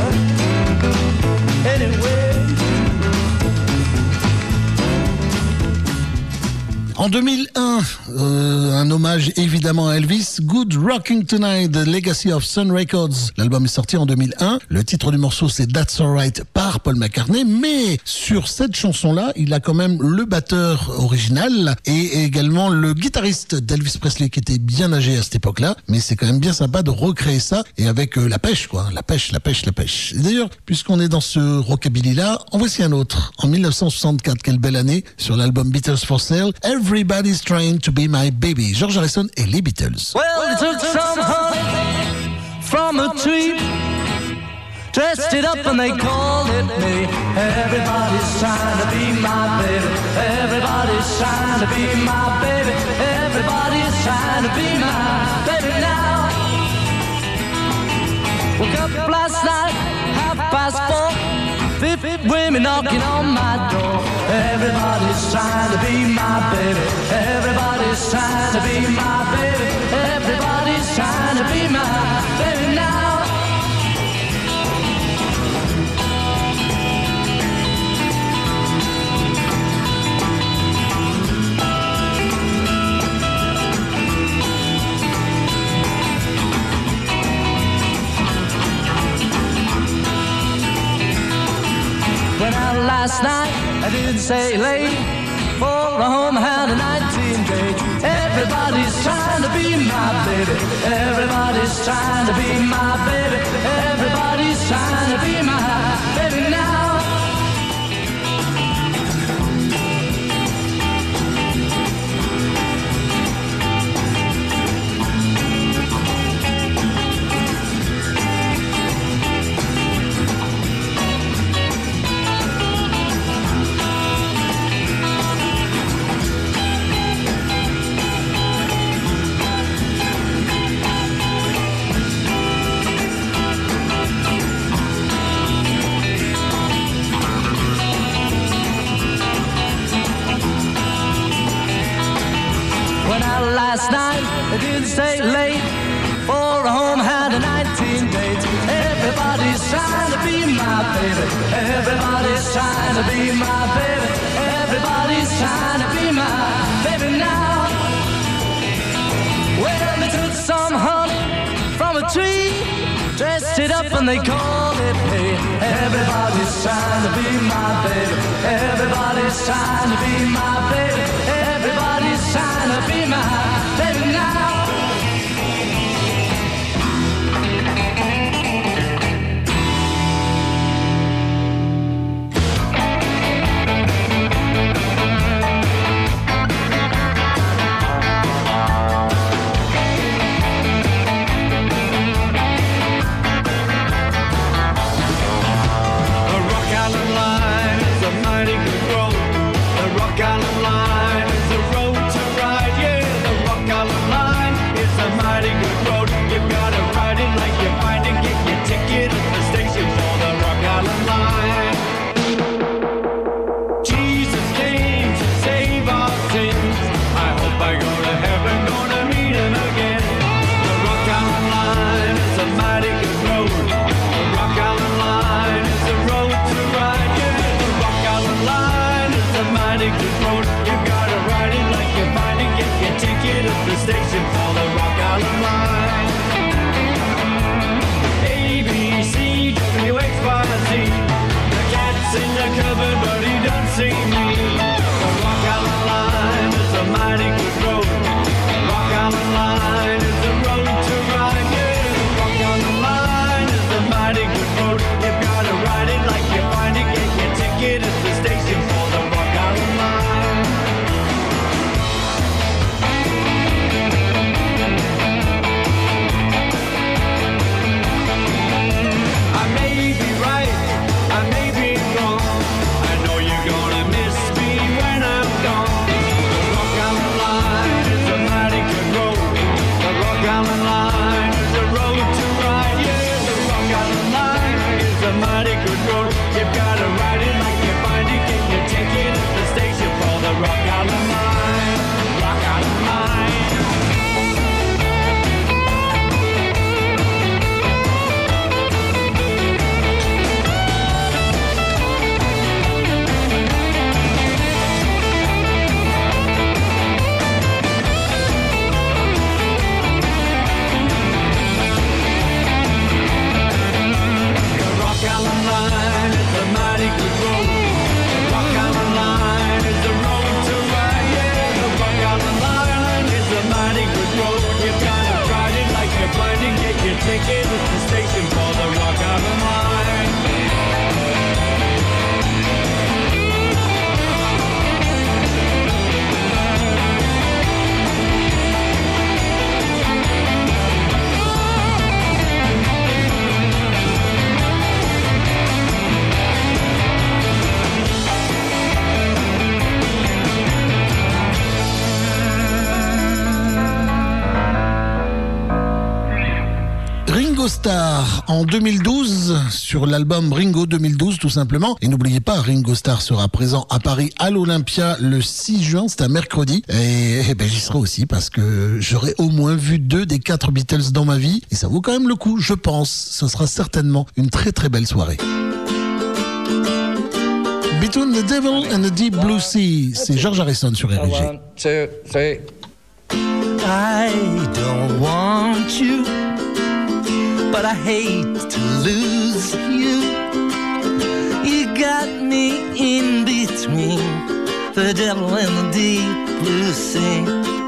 anyway. En deux mille un, euh, un hommage évidemment à Elvis, Good Rocking Tonight, The Legacy of Sun Records. L'album est sorti en deux mille un. Le titre du morceau, c'est That's Alright par Paul McCartney. Mais sur cette chanson-là, il a quand même le batteur original et également le guitariste d'Elvis Presley qui était bien âgé à cette époque-là. Mais c'est quand même bien sympa de recréer ça et avec euh, la pêche, quoi. La pêche, la pêche, la pêche. Et d'ailleurs, puisqu'on est dans ce rockabilly-là, en voici un autre. En mille neuf cent soixante-quatre, quelle belle année, sur l'album Beatles for Sale, Everybody's Trying to Be My Baby, George Harrison et les Beatles. Well, they took some honey from a tree, dressed it up and they called it me. Everybody's trying to be my baby. Everybody's trying to be my baby. Everybody's trying to be my baby now. Woke up last night, half past four. Fifty women knocking on my door. Everybody's trying to be my baby. Everybody's trying to be my baby. Everybody's trying to be my baby now. Went out last night, I didn't say late. For a home had a nineteen date. Everybody's trying to be my baby. Everybody's trying to be my baby. Everybody's trying to be my baby now. Last night, I didn't stay late. For a home had a nineteen date. Everybody's trying to be my baby. Everybody's trying to be my baby. Everybody's trying to be my baby now. Well, they took some honey from a tree, dressed it up and they called it hay. Everybody's trying to be my baby. Everybody's trying to be my baby. Everybody's trying to be my baby now. The Rock Island Line is a mighty good road. The Rock Island Line is a road to ride. Yeah, the Rock Island Line is a mighty good road. You gotta ride it like you find it. Get your ticket at the station for the Rock Island Line. Jesus came to save our sins. I hope I go to heaven, gonna meet him again. The Rock Island Line is a mighty good road. The Rock Island Line is a road to ride. Yeah, the Rock Island Line is a mighty good road. You gotta ride it like you find it. Get your ticket at the station for the Rock Island Line. A, B, C, W, X, Y, Z. The cat's in the cupboard, but he don't see me. The Rock Island Line is a mighty good road. The Rock Island Line is a road to ride. Yeah, the Rock Island Line is a mighty good road. You gotta ride it like you find it. Get your ticket at the station for the Rock Island Line. I may be right, I may be wrong. I know you're gonna miss me when I'm gone. The Rock Island Line is a mighty good road. The Rock Island Line is a road to ride. Yeah, the Rock Island Line is a mighty good road. You've gotta ride it like you find it. Get your ticket at the station for the Rock Island Line. Rock Island Line. en deux mille douze sur l'album Ringo deux mille douze tout simplement. Et n'oubliez pas, Ringo Starr sera présent à Paris à l'Olympia le six juin, c'est un mercredi. Et, et ben j'y serai aussi parce que j'aurai au moins vu deux des quatre Beatles dans ma vie. Et ça vaut quand même le coup, je pense. Ce sera certainement une très très belle soirée. Between the Devil and the Deep Blue Sea, c'est George Harrison sur R G. One, two, three. I don't want you, but I hate to lose you. You got me in between the devil and the deep blue sea.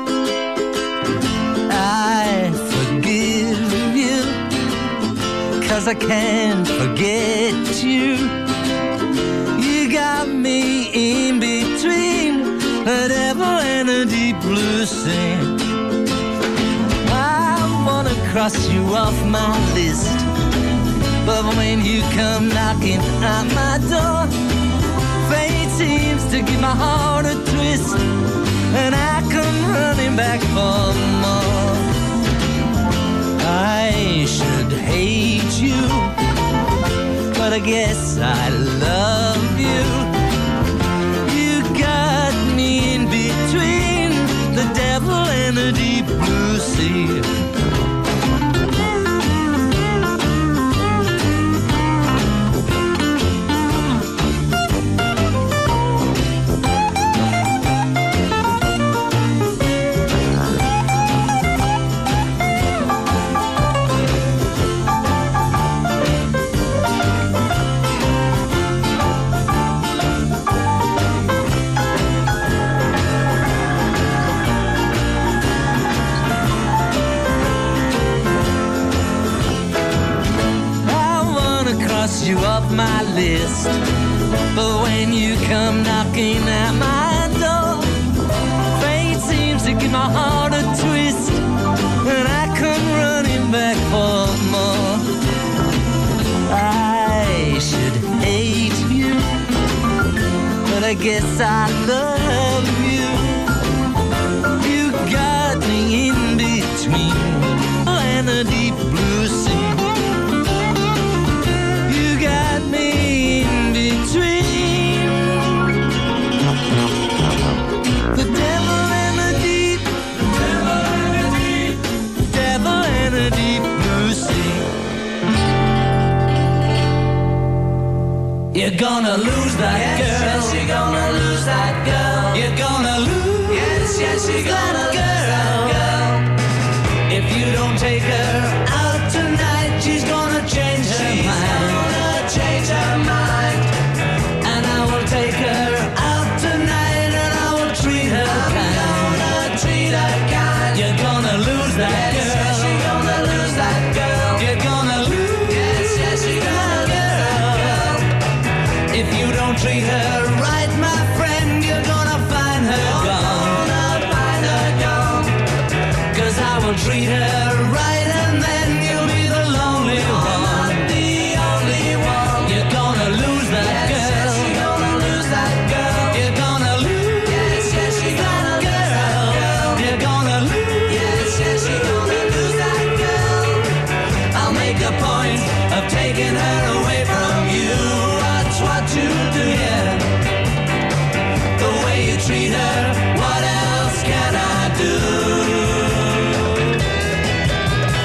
I forgive you, 'cause I can't forget you. You got me in between the devil and the deep blue sea. I wanna cross you off my list, but when you come knocking at my door, fate seems to give my heart a twist, and I come running back for more. I should hate you, but I guess I love you. You got me in between the devil and the deep blue sea. You off my list, but when you come knocking at my door, fate seems to give my heart a twist, and I come running back for more. I should hate you, but I guess I love you. You got me in between and the deep blue sea. Got me in between the devil and the deep, devil and the deep, devil and the deep blue sea. You're gonna lose that yes, girl. Yes, you're gonna lose that girl. You're gonna lose. Yes, yes, you're gonna lose that girl. If you don't take her out tonight, she's gonna change her she's mind. Change her mind, and I will take her out tonight, and I will treat her I'm kind. Gonna treat her kind. You're gonna lose that yes, girl. Yes, you're gonna lose that girl. You're gonna lose. Yes, yes, you're gonna lose that girl. If you don't treat her right, my friend, you're gonna find her you're gone. Gonna find her gone. 'Cause I will treat her right, and then you'll be the lonely one. Taking her away from you, that's what you do, yeah. The way you treat her, what else can I do?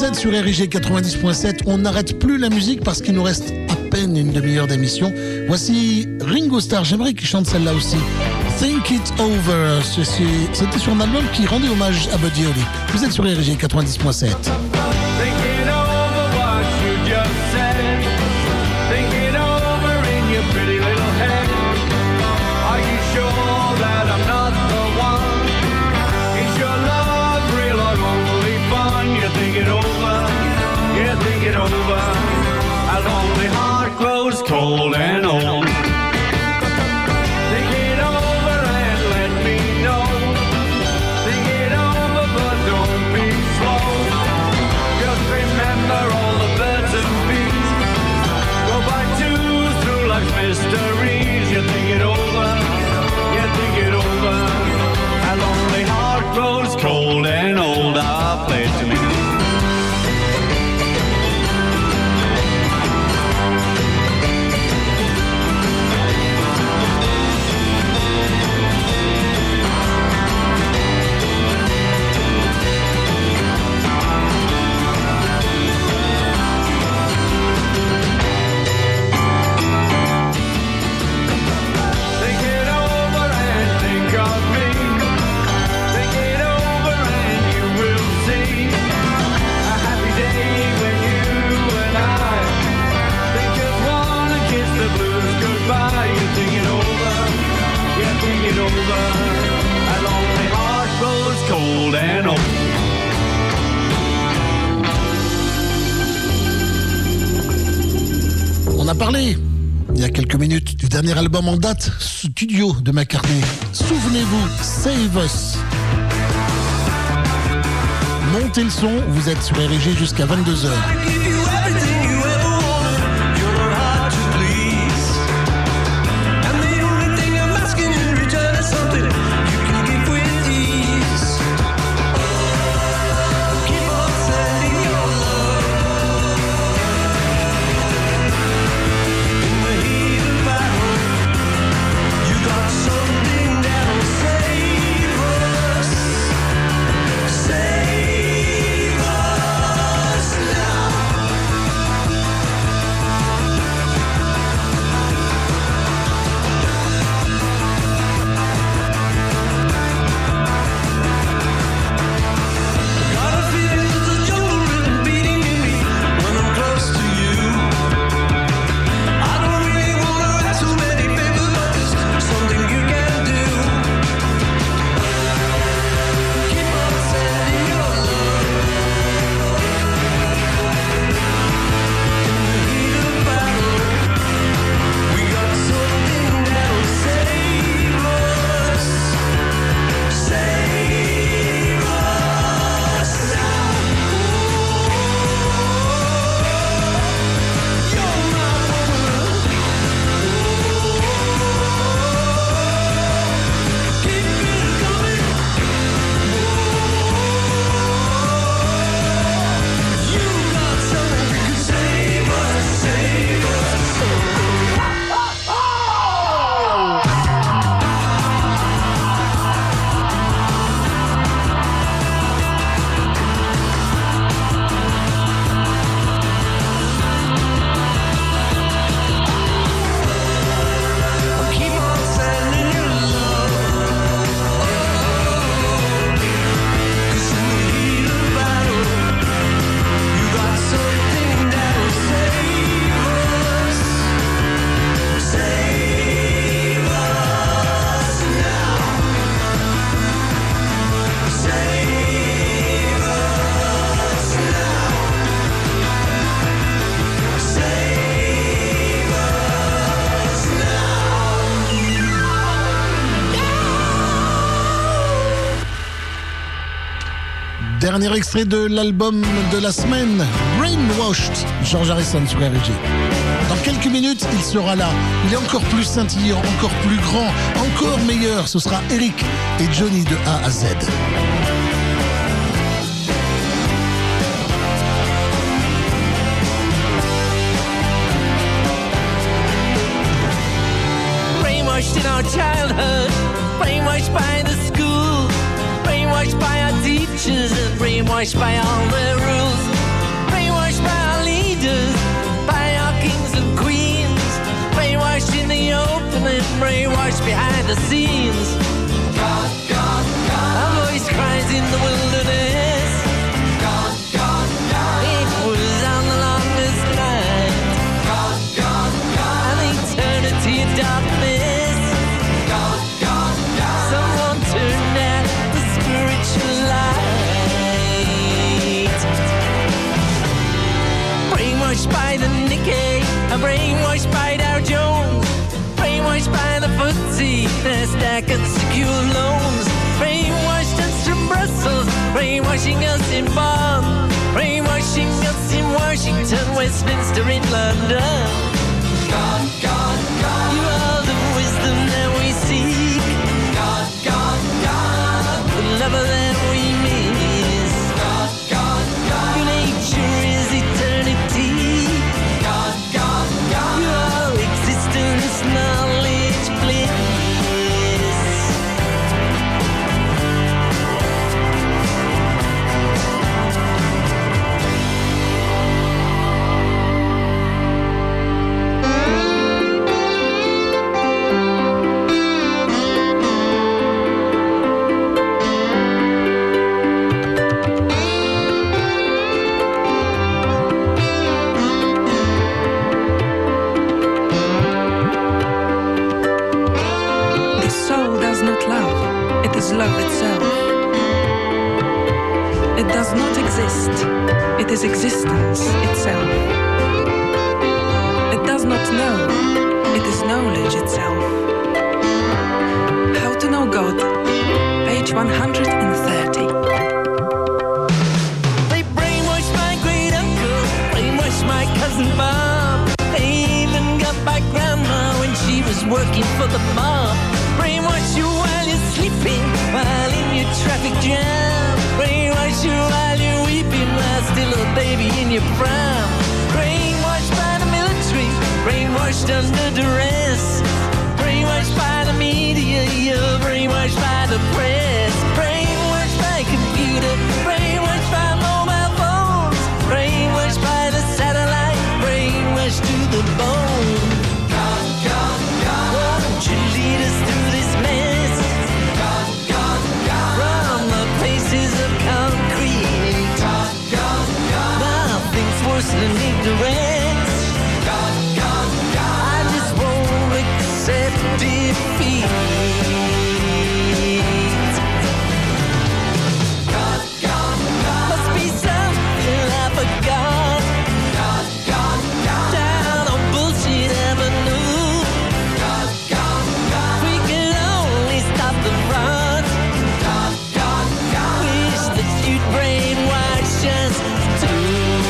Vous êtes sur R I G quatre-vingt-dix point sept. On n'arrête plus la musique parce qu'il nous reste à peine une demi-heure d'émission. Voici Ringo Starr. J'aimerais qu'il chante celle-là aussi. Think It Over. C'était sur un album qui rendait hommage à Buddy Holly. Vous êtes sur R I G quatre-vingt-dix point sept. It over, a lonely heart grows cold and old. Think it over and let me know. Think it over, but don't be slow. Just remember all the birds and bees go by twos through life's mysteries. You think it over, you think it over. A lonely heart grows cold and old. Ah, play it to me. On a parlé il y a quelques minutes du dernier album en date, studio de McCartney. Souvenez-vous, Save Us. Montez le son, vous êtes sur R I G jusqu'à vingt-deux heures. Dernier extrait de l'album de la semaine, Brainwashed, George Harrison sur R I G. Dans quelques minutes, il sera là. Il est encore plus scintillant, encore plus grand, encore meilleur. Ce sera Eric et Johnny de A à Z. Brainwashed in our childhood, brainwashed by the school, brainwashed by our teachers and brainwashed by all their rules. the scenes. God, God, God. A voice cries in the wilderness. God, God, God. It was on the longest night. God, God, God. An eternity of darkness. God, God, God. Someone turned out the spiritual light. Brainwashed by the Nikkei, brainwashed by Dow Jones, brainwashed by the footsie, Nasdaq and secure loans, brainwashed us from Brussels, brainwashing us in Bonn, brainwashing us in Washington, Westminster in London. God, God, God, you are the wisdom that we seek. God, God, God, the lover that we miss. God, God, God, your nature is eternity. God, God, God, your existence, knowledge, bliss. Love itself. It does not exist. It is existence itself. It does not know. It is knowledge itself. How to Know God, page one hundred thirty. They brainwashed my great uncle, brainwashed my cousin Bob. They even got my grandma when she was working for the mob. Brainwash you while you're sleeping, while in your traffic jam. Brainwash you while you're weeping, while still a baby in your prime. Brainwashed by the military, brainwashed under duress. Brainwashed by the media, you're brainwashed by the press. Brainwashed by computer, brainwashed by mobile phones. Brainwashed by the satellite, brainwashed to the bone. God, God, God, won't you lead us through this mess? God, God, God, from the places of concrete. God, God, God, nothing's worse than ignorance. God, God, God, I just won't accept defeat. God, God, God, must be something I forgot. God, God, God, down on bullshit avenue. God, God, God, we can only stop the rot. God, God, God, wish that you'd brainwash us too.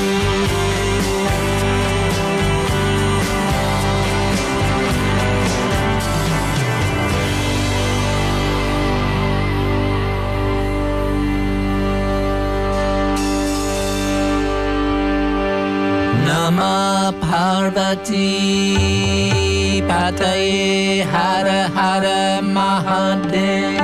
Nama Parvati Pataye Hara Hara Mahadev.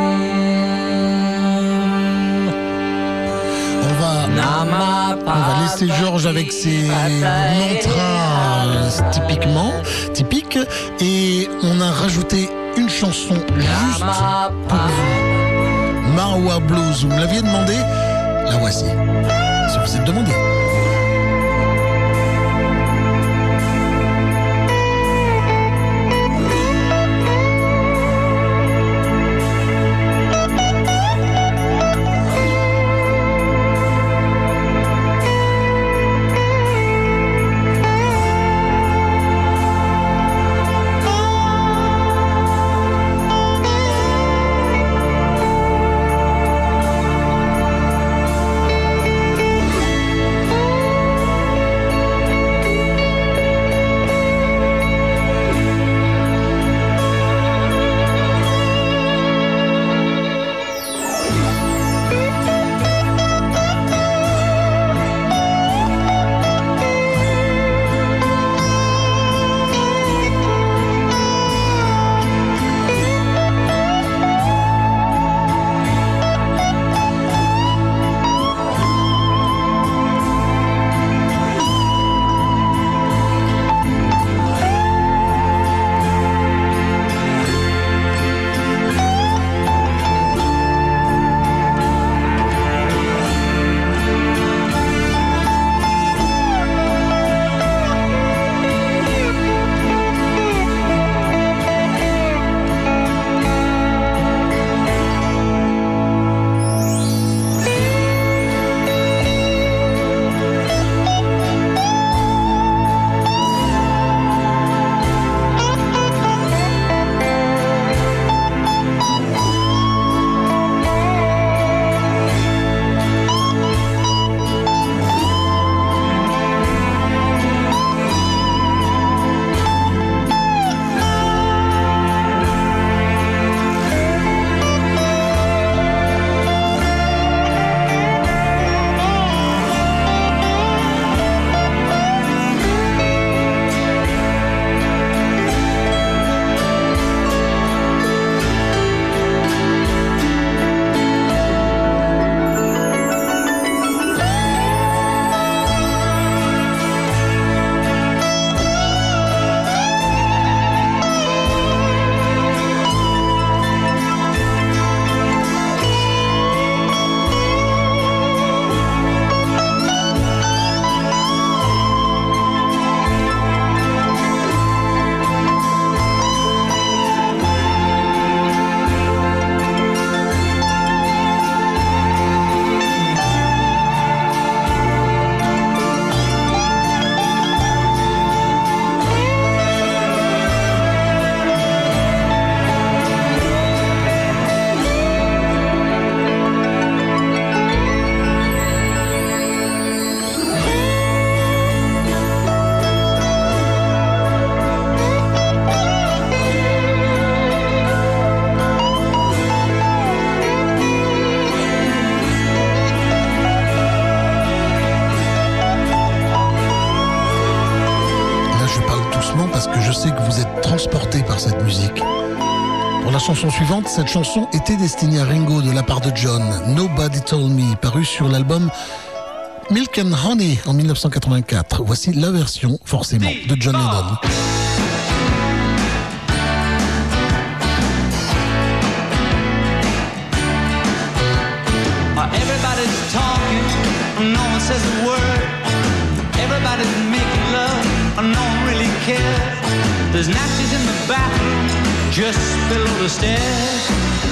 On va, on va laisser Georges avec ses mantras euh, typiquement, typiques. Et on a rajouté une chanson juste pour vous. Marwa Blues, vous me l'aviez demandé, la voici. Si vous êtes demandé. sais que vous êtes transporté par cette musique. Pour la chanson suivante, cette chanson était destinée à Ringo de la part de John, Nobody Told Me, paru sur l'album Milk and Honey en dix-neuf cent quatre-vingt-quatre. Voici la version, forcément, de John Lennon. Everybody's talking, no one says a word. Everybody's making love, no one really cares. There's Nazis in the bathroom, just below the stairs.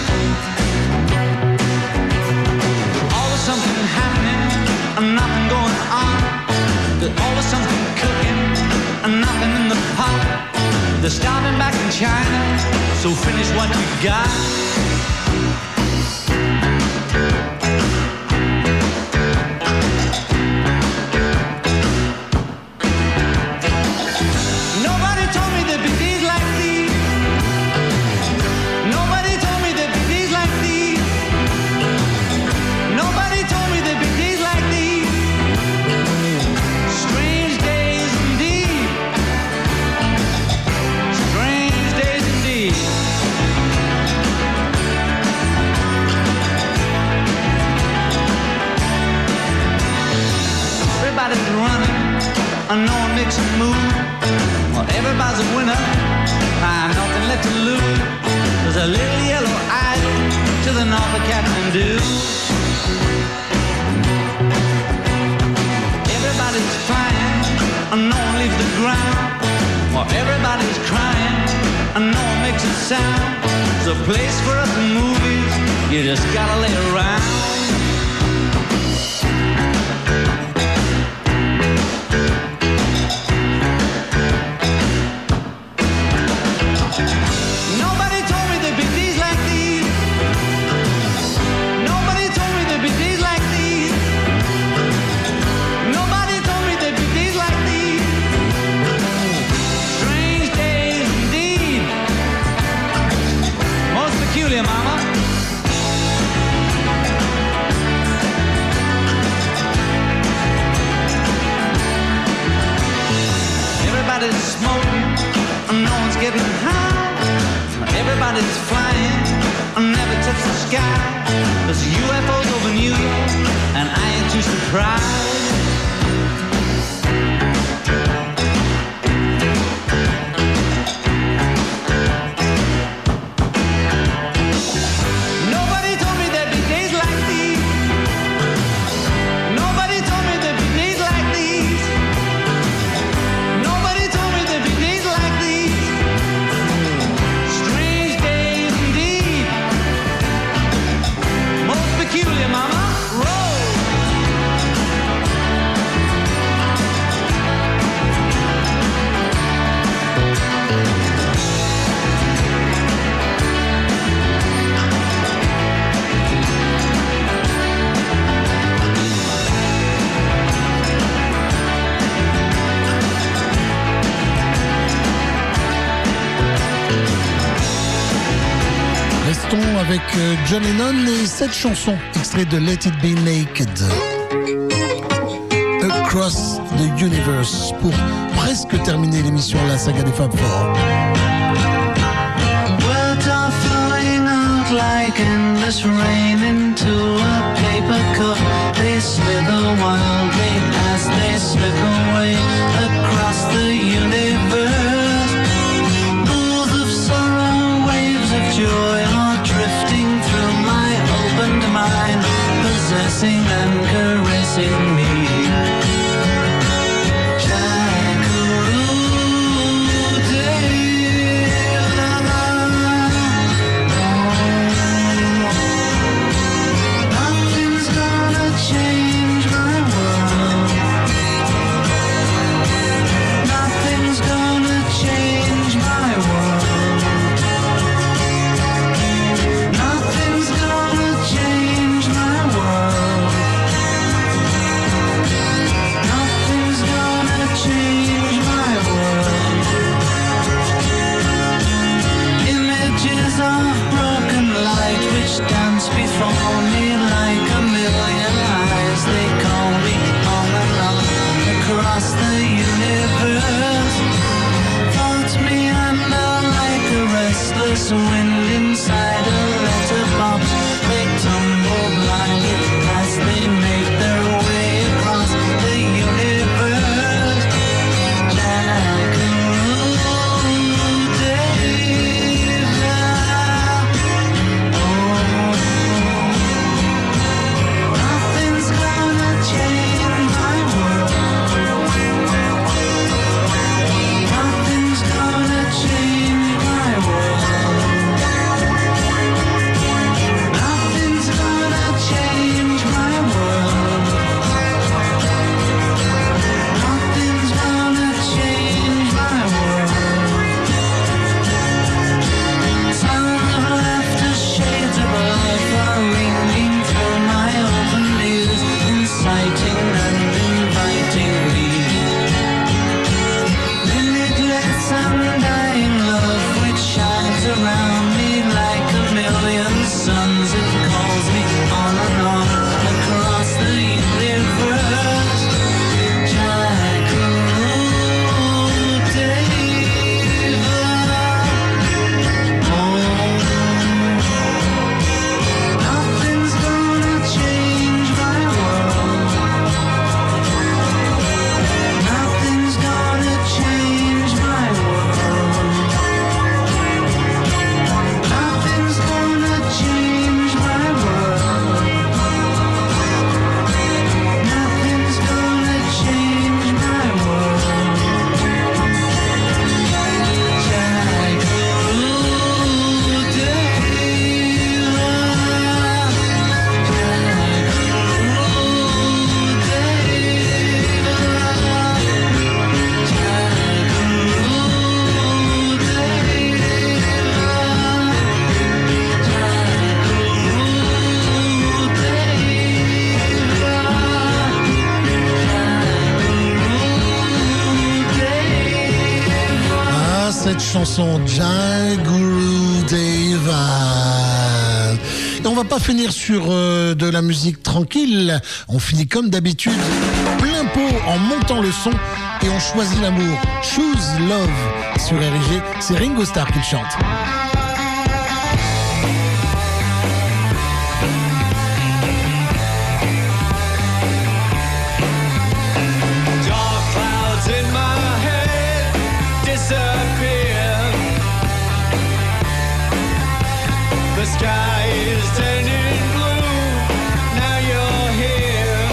Always something happening, and nothing going on. There's always something cooking, and nothing in the pot. They're starving back in China, so finish what you got. And no one makes a move. Well, everybody's a winner. Find nothing left to lose. There's a little yellow idol to the north of Kathmandu. Everybody's flying and no one leaves the ground. Well, everybody's crying and no one makes a sound. There's a place for us in movies. You just gotta lay around. Everybody's smoking and no one's getting high. Everybody's flying and never touch the sky. There's U F Os over New York and I ain't too surprised. Avec John Lennon et cette chanson, extrait de Let It Be Naked. Across the Universe, pour presque terminer l'émission La Saga des Fab Four. Words are flowing out like endless rain into a paper cup. They slither wildly as they slip away across the universe. Pools of sorrow, waves of joy are drifting through my opened mind, possessing and caressing me. Nothing's gonna change my world. cette chanson Jaguru Deva. Et on va pas finir sur euh, de la musique tranquille. On finit comme d'habitude, plein pot en montant le son et on choisit l'amour. Choose Love sur R I G. C'est Ringo Starr qui le chante. The sky is turning blue, now you're here.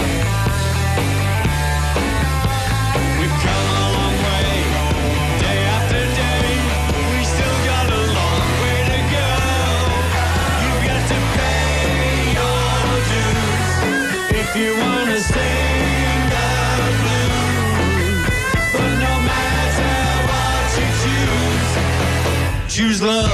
We've come a long way, day after day, we still got a long way to go. You've got to pay your dues if you wanna sing the blues. But no matter what you choose, choose love.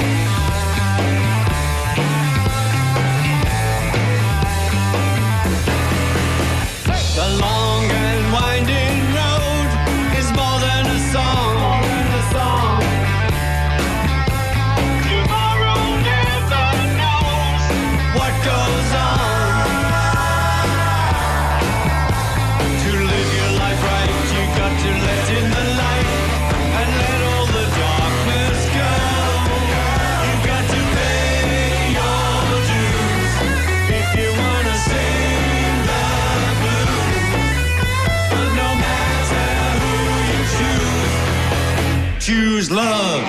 The long and winding road is more than a song. Tomorrow never knows what goes on. To live your life right, you got to let in the light and let all the darkness go. You've got to pay your dues if you wanna sing the blues. But no matter who you choose, choose love.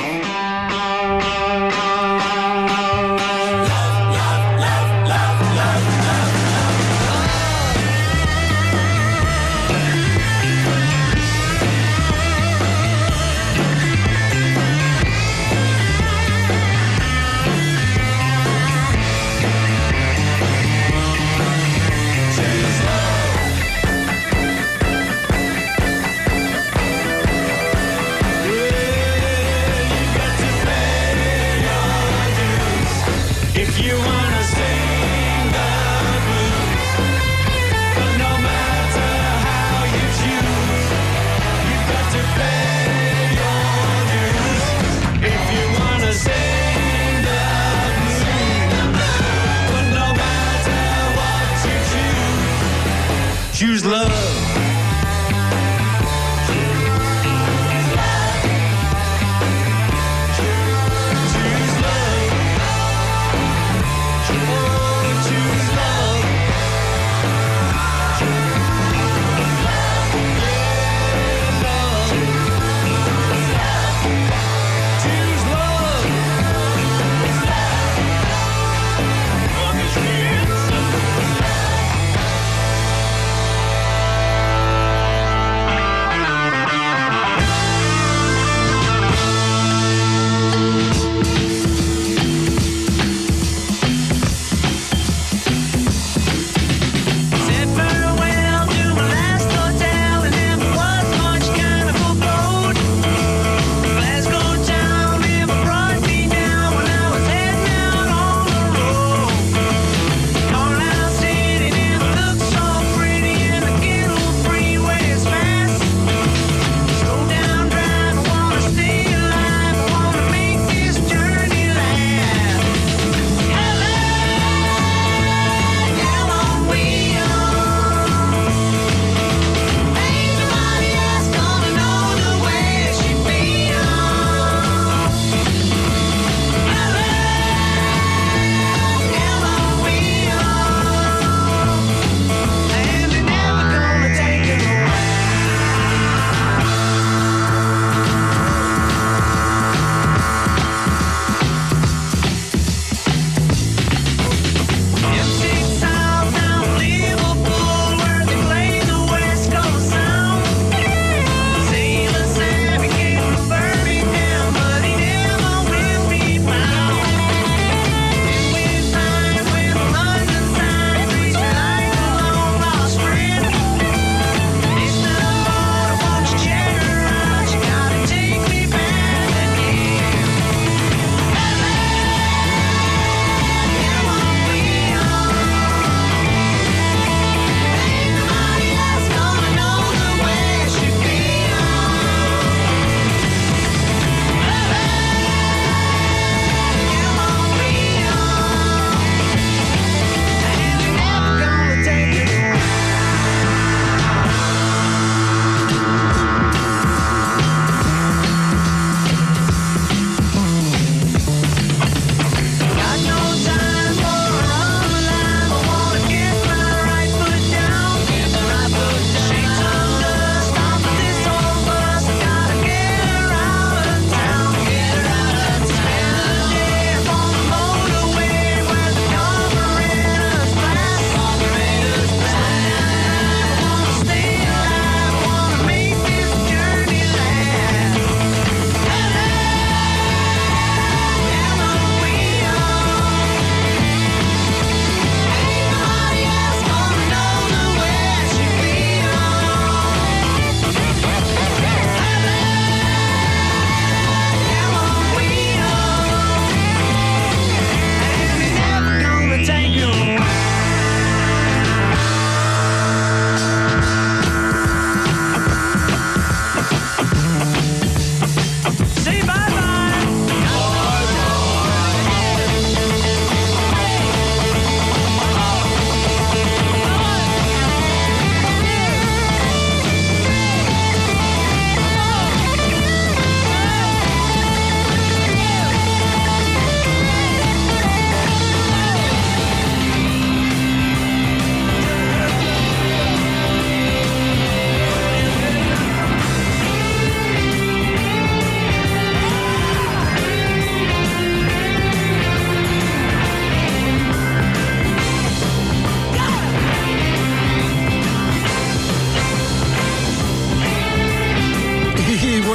You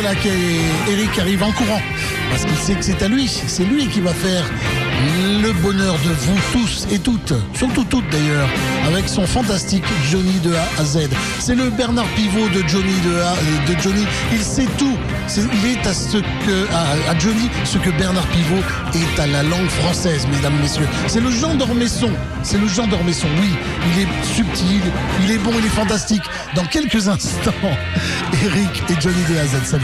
voilà qu'Eric arrive en courant. Parce qu'il sait que c'est à lui. C'est lui qui va faire le bonheur de vous tous et toutes. Surtout toutes d'ailleurs. Avec son fantastique Johnny de A à Z. C'est le Bernard Pivot de Johnny de, A, de Johnny. Il sait tout. C'est, il est à, ce que, à, à Johnny ce que Bernard Pivot est à la langue française, mesdames, messieurs. C'est le Jean d'Ormesson. C'est le Jean d'Ormesson, oui. Il est subtil, il est bon, il est fantastique. Dans quelques instants, Eric et Johnny de A à Z. Salut.